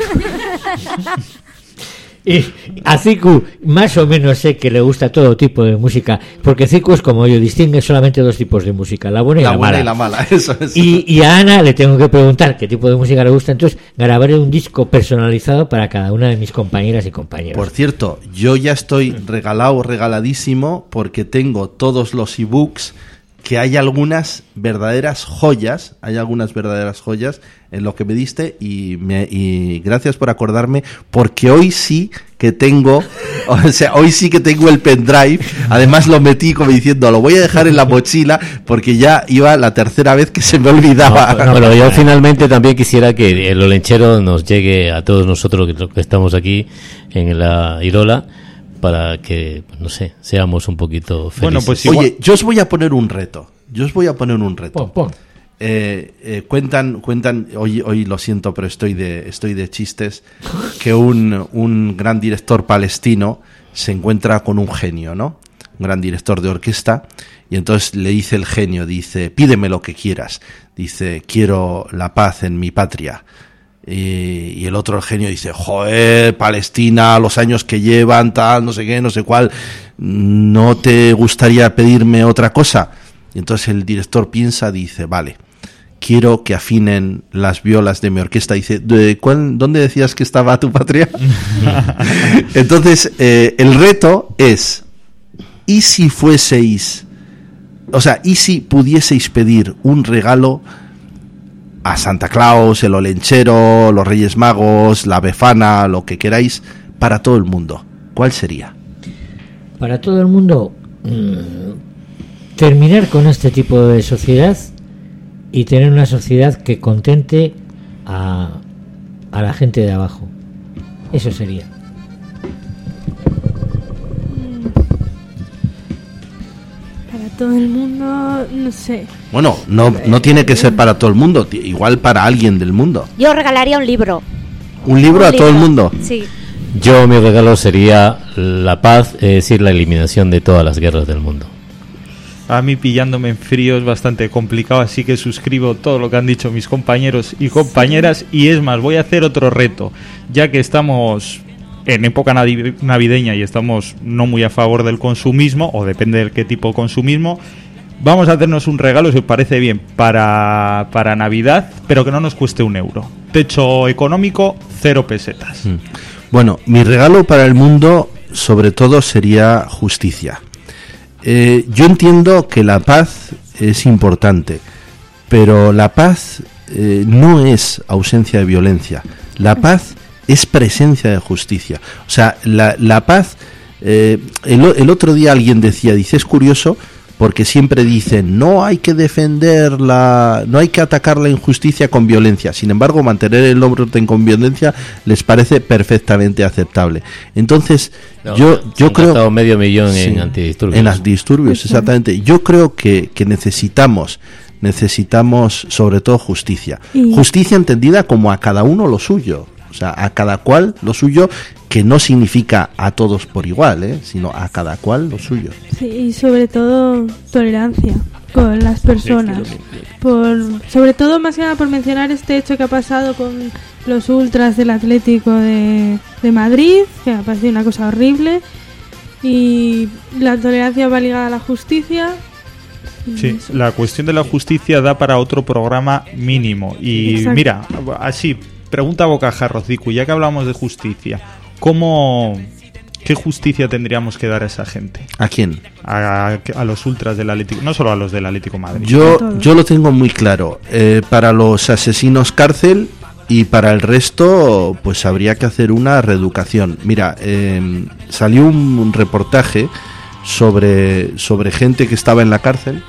Y a Cicu más o menos sé que le gusta todo tipo de música, porque Cicu es como yo, distingue solamente dos tipos de música, la buena y La la, buena mala. y la mala, eso es. Y, y a Ana le tengo que preguntar qué tipo de música le gusta, entonces grabaré un disco personalizado para cada una de mis compañeras y compañeros. Por cierto, yo ya estoy regalado, regaladísimo, porque tengo todos los ebooks, que hay algunas verdaderas joyas, hay algunas verdaderas joyas en lo que me diste, y, me, y gracias por acordarme, porque hoy sí que tengo, o sea, hoy sí que tengo el pendrive, además lo metí como diciendo, lo voy a dejar en la mochila, porque ya iba la tercera vez que se me olvidaba. No, pero yo finalmente también quisiera que el Olenchero nos llegue a todos nosotros que- que estamos aquí en la Irola, para que, pues, no sé, seamos un poquito felices. Bueno, pues Oye, yo os voy a poner un reto, yo os voy a poner un reto. Pon, pon. Eh, eh, cuentan, cuentan, hoy, hoy lo siento, pero estoy de, estoy de chistes, que un, un gran director palestino se encuentra con un genio, ¿no? Un gran director de orquesta, y entonces le dice el genio, dice, pídeme lo que quieras, dice, quiero la paz en mi patria. Y, y el otro, el genio, dice, joder, Palestina, los años que llevan, tal, no sé qué, no sé cuál, ¿no te gustaría pedirme otra cosa? Y entonces el director piensa, dice, vale, quiero que afinen las violas de mi orquesta. Dice, ¿de cuál, ¿dónde decías que estaba tu patria? Entonces, eh, el reto es, ¿y si fueseis, o sea, y si pudieseis pedir un regalo a Santa Claus, el Olenchero, los Reyes Magos, la Befana, lo que queráis, para todo el mundo, ¿cuál sería? Para todo el mundo, mmm, terminar con este tipo de sociedad y tener una sociedad que contente a, a la gente de abajo. Eso sería. Para todo el mundo, no sé. Bueno, no, no tiene que ser para todo el mundo, igual para alguien del mundo. Yo regalaría un libro. ¿Un libro Un a libro. todo el mundo? Sí. Yo, mi regalo sería la paz, es decir, la eliminación de todas las guerras del mundo. A mí pillándome en frío es bastante complicado, así que suscribo todo lo que han dicho mis compañeros y compañeras. Y es más, voy a hacer otro reto, ya que estamos en época navi- navideña y estamos no muy a favor del consumismo, o depende de qué tipo de consumismo. Vamos a hacernos un regalo, si os parece bien, para, para Navidad, pero que no nos cueste un euro. Techo económico, cero pesetas. Mm. Bueno, mi regalo para el mundo, sobre todo, sería justicia. Eh, yo entiendo que la paz es importante, pero la paz eh, no es ausencia de violencia. La paz es presencia de justicia. O sea, la, la paz... Eh, el, el otro día alguien decía, dice, es curioso, porque siempre dicen, no hay que defender la... no hay que atacar la injusticia con violencia. Sin embargo, mantener el orden con violencia les parece perfectamente aceptable. Entonces, No, yo, se yo han creo... gastado medio millón Sí, en antidisturbios. En antidisturbios, exactamente. Yo creo que, que necesitamos, necesitamos sobre todo justicia. Y- Justicia entendida como a cada uno lo suyo. O sea, a cada cual lo suyo, que no significa a todos por igual, ¿eh? Sino a cada cual lo suyo. Sí, y sobre todo tolerancia con las personas. Por, sobre todo, más que nada, por mencionar este hecho que ha pasado con los ultras del Atlético de, de Madrid, que ha parecido una cosa horrible. Y la tolerancia va ligada a la justicia. y Sí, eso. la cuestión de la justicia da para otro programa mínimo. Y Exacto. mira, así, pregunta a bocajarro, Ziku, ya que hablamos de justicia, ¿cómo, qué justicia tendríamos que dar a esa gente? ¿A quién? A, a los ultras del Atlético, no solo a los del Atlético de Madrid. Yo, yo lo tengo muy claro. Eh, para los asesinos cárcel y para el resto, pues habría que hacer una reeducación. Mira, eh, salió un, un reportaje sobre, sobre gente que estaba en la cárcel.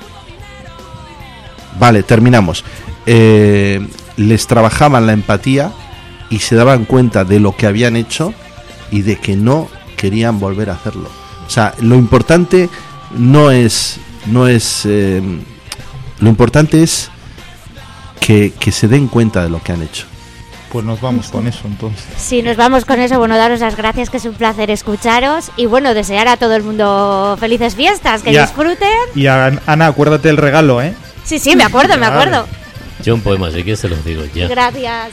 Vale, terminamos. Eh, les trabajaban la empatía y se daban cuenta de lo que habían hecho y de que no querían volver a hacerlo. O sea, lo importante no es no es eh, lo importante es que, que se den cuenta de lo que han hecho. Pues nos vamos con eso entonces. Sí, nos vamos con eso. Bueno, daros las gracias, que es un placer escucharos. Y bueno, desear a todo el mundo felices fiestas, que Ya. disfruten. Y a- Ana, acuérdate del regalo, ¿eh? Sí, sí, me acuerdo, me Vale. acuerdo. Yo un poema, así que se los digo ya. Gracias.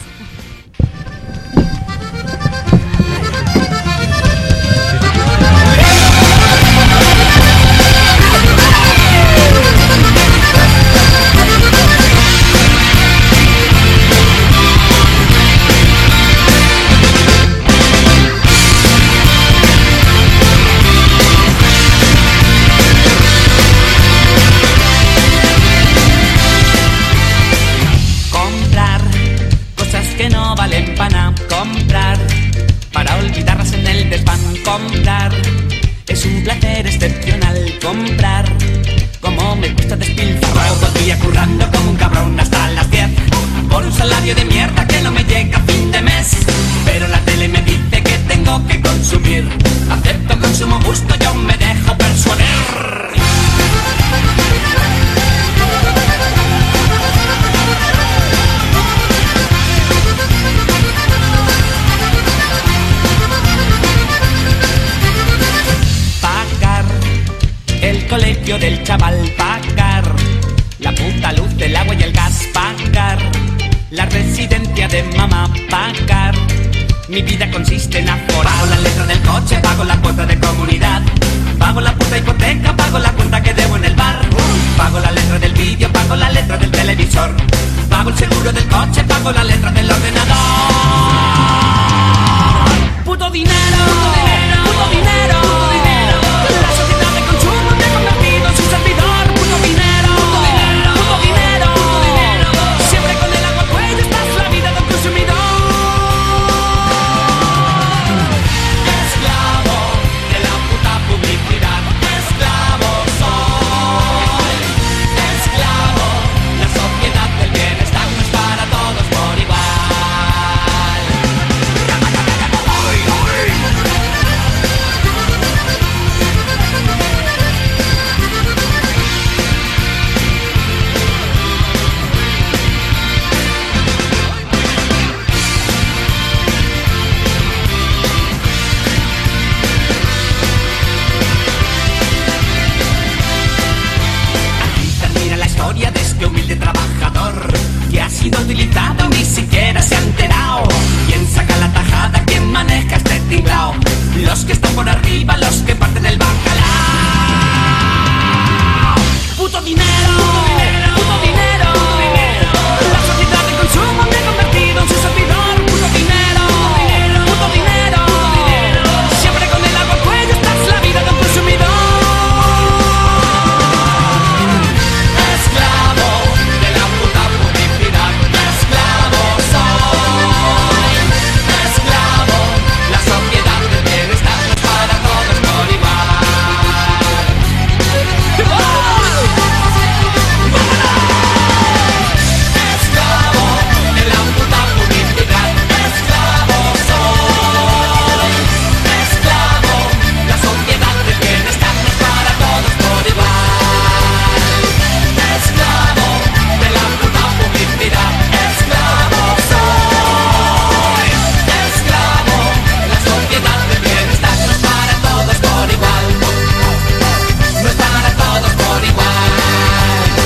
Comprar cosas que no valen pana. Comprar para olvidarlas en el desván. Comprar es un placer excepcional. Comprar como me gusta despilfarrar todo el día currando como un cabrón hasta las diez por un salario de mierda que no me llega a fin de mes. Pero la tele me dice que tengo que consumir. Acepto consumo gusto, yo me dejo persuadir. Pagar el colegio del chaval, pagar la puta luz, del agua y el gas, pagar la residencia de mamá, pagar mi vida consiste en aforar. Pago la letra del coche, pago la cuota de comunidad,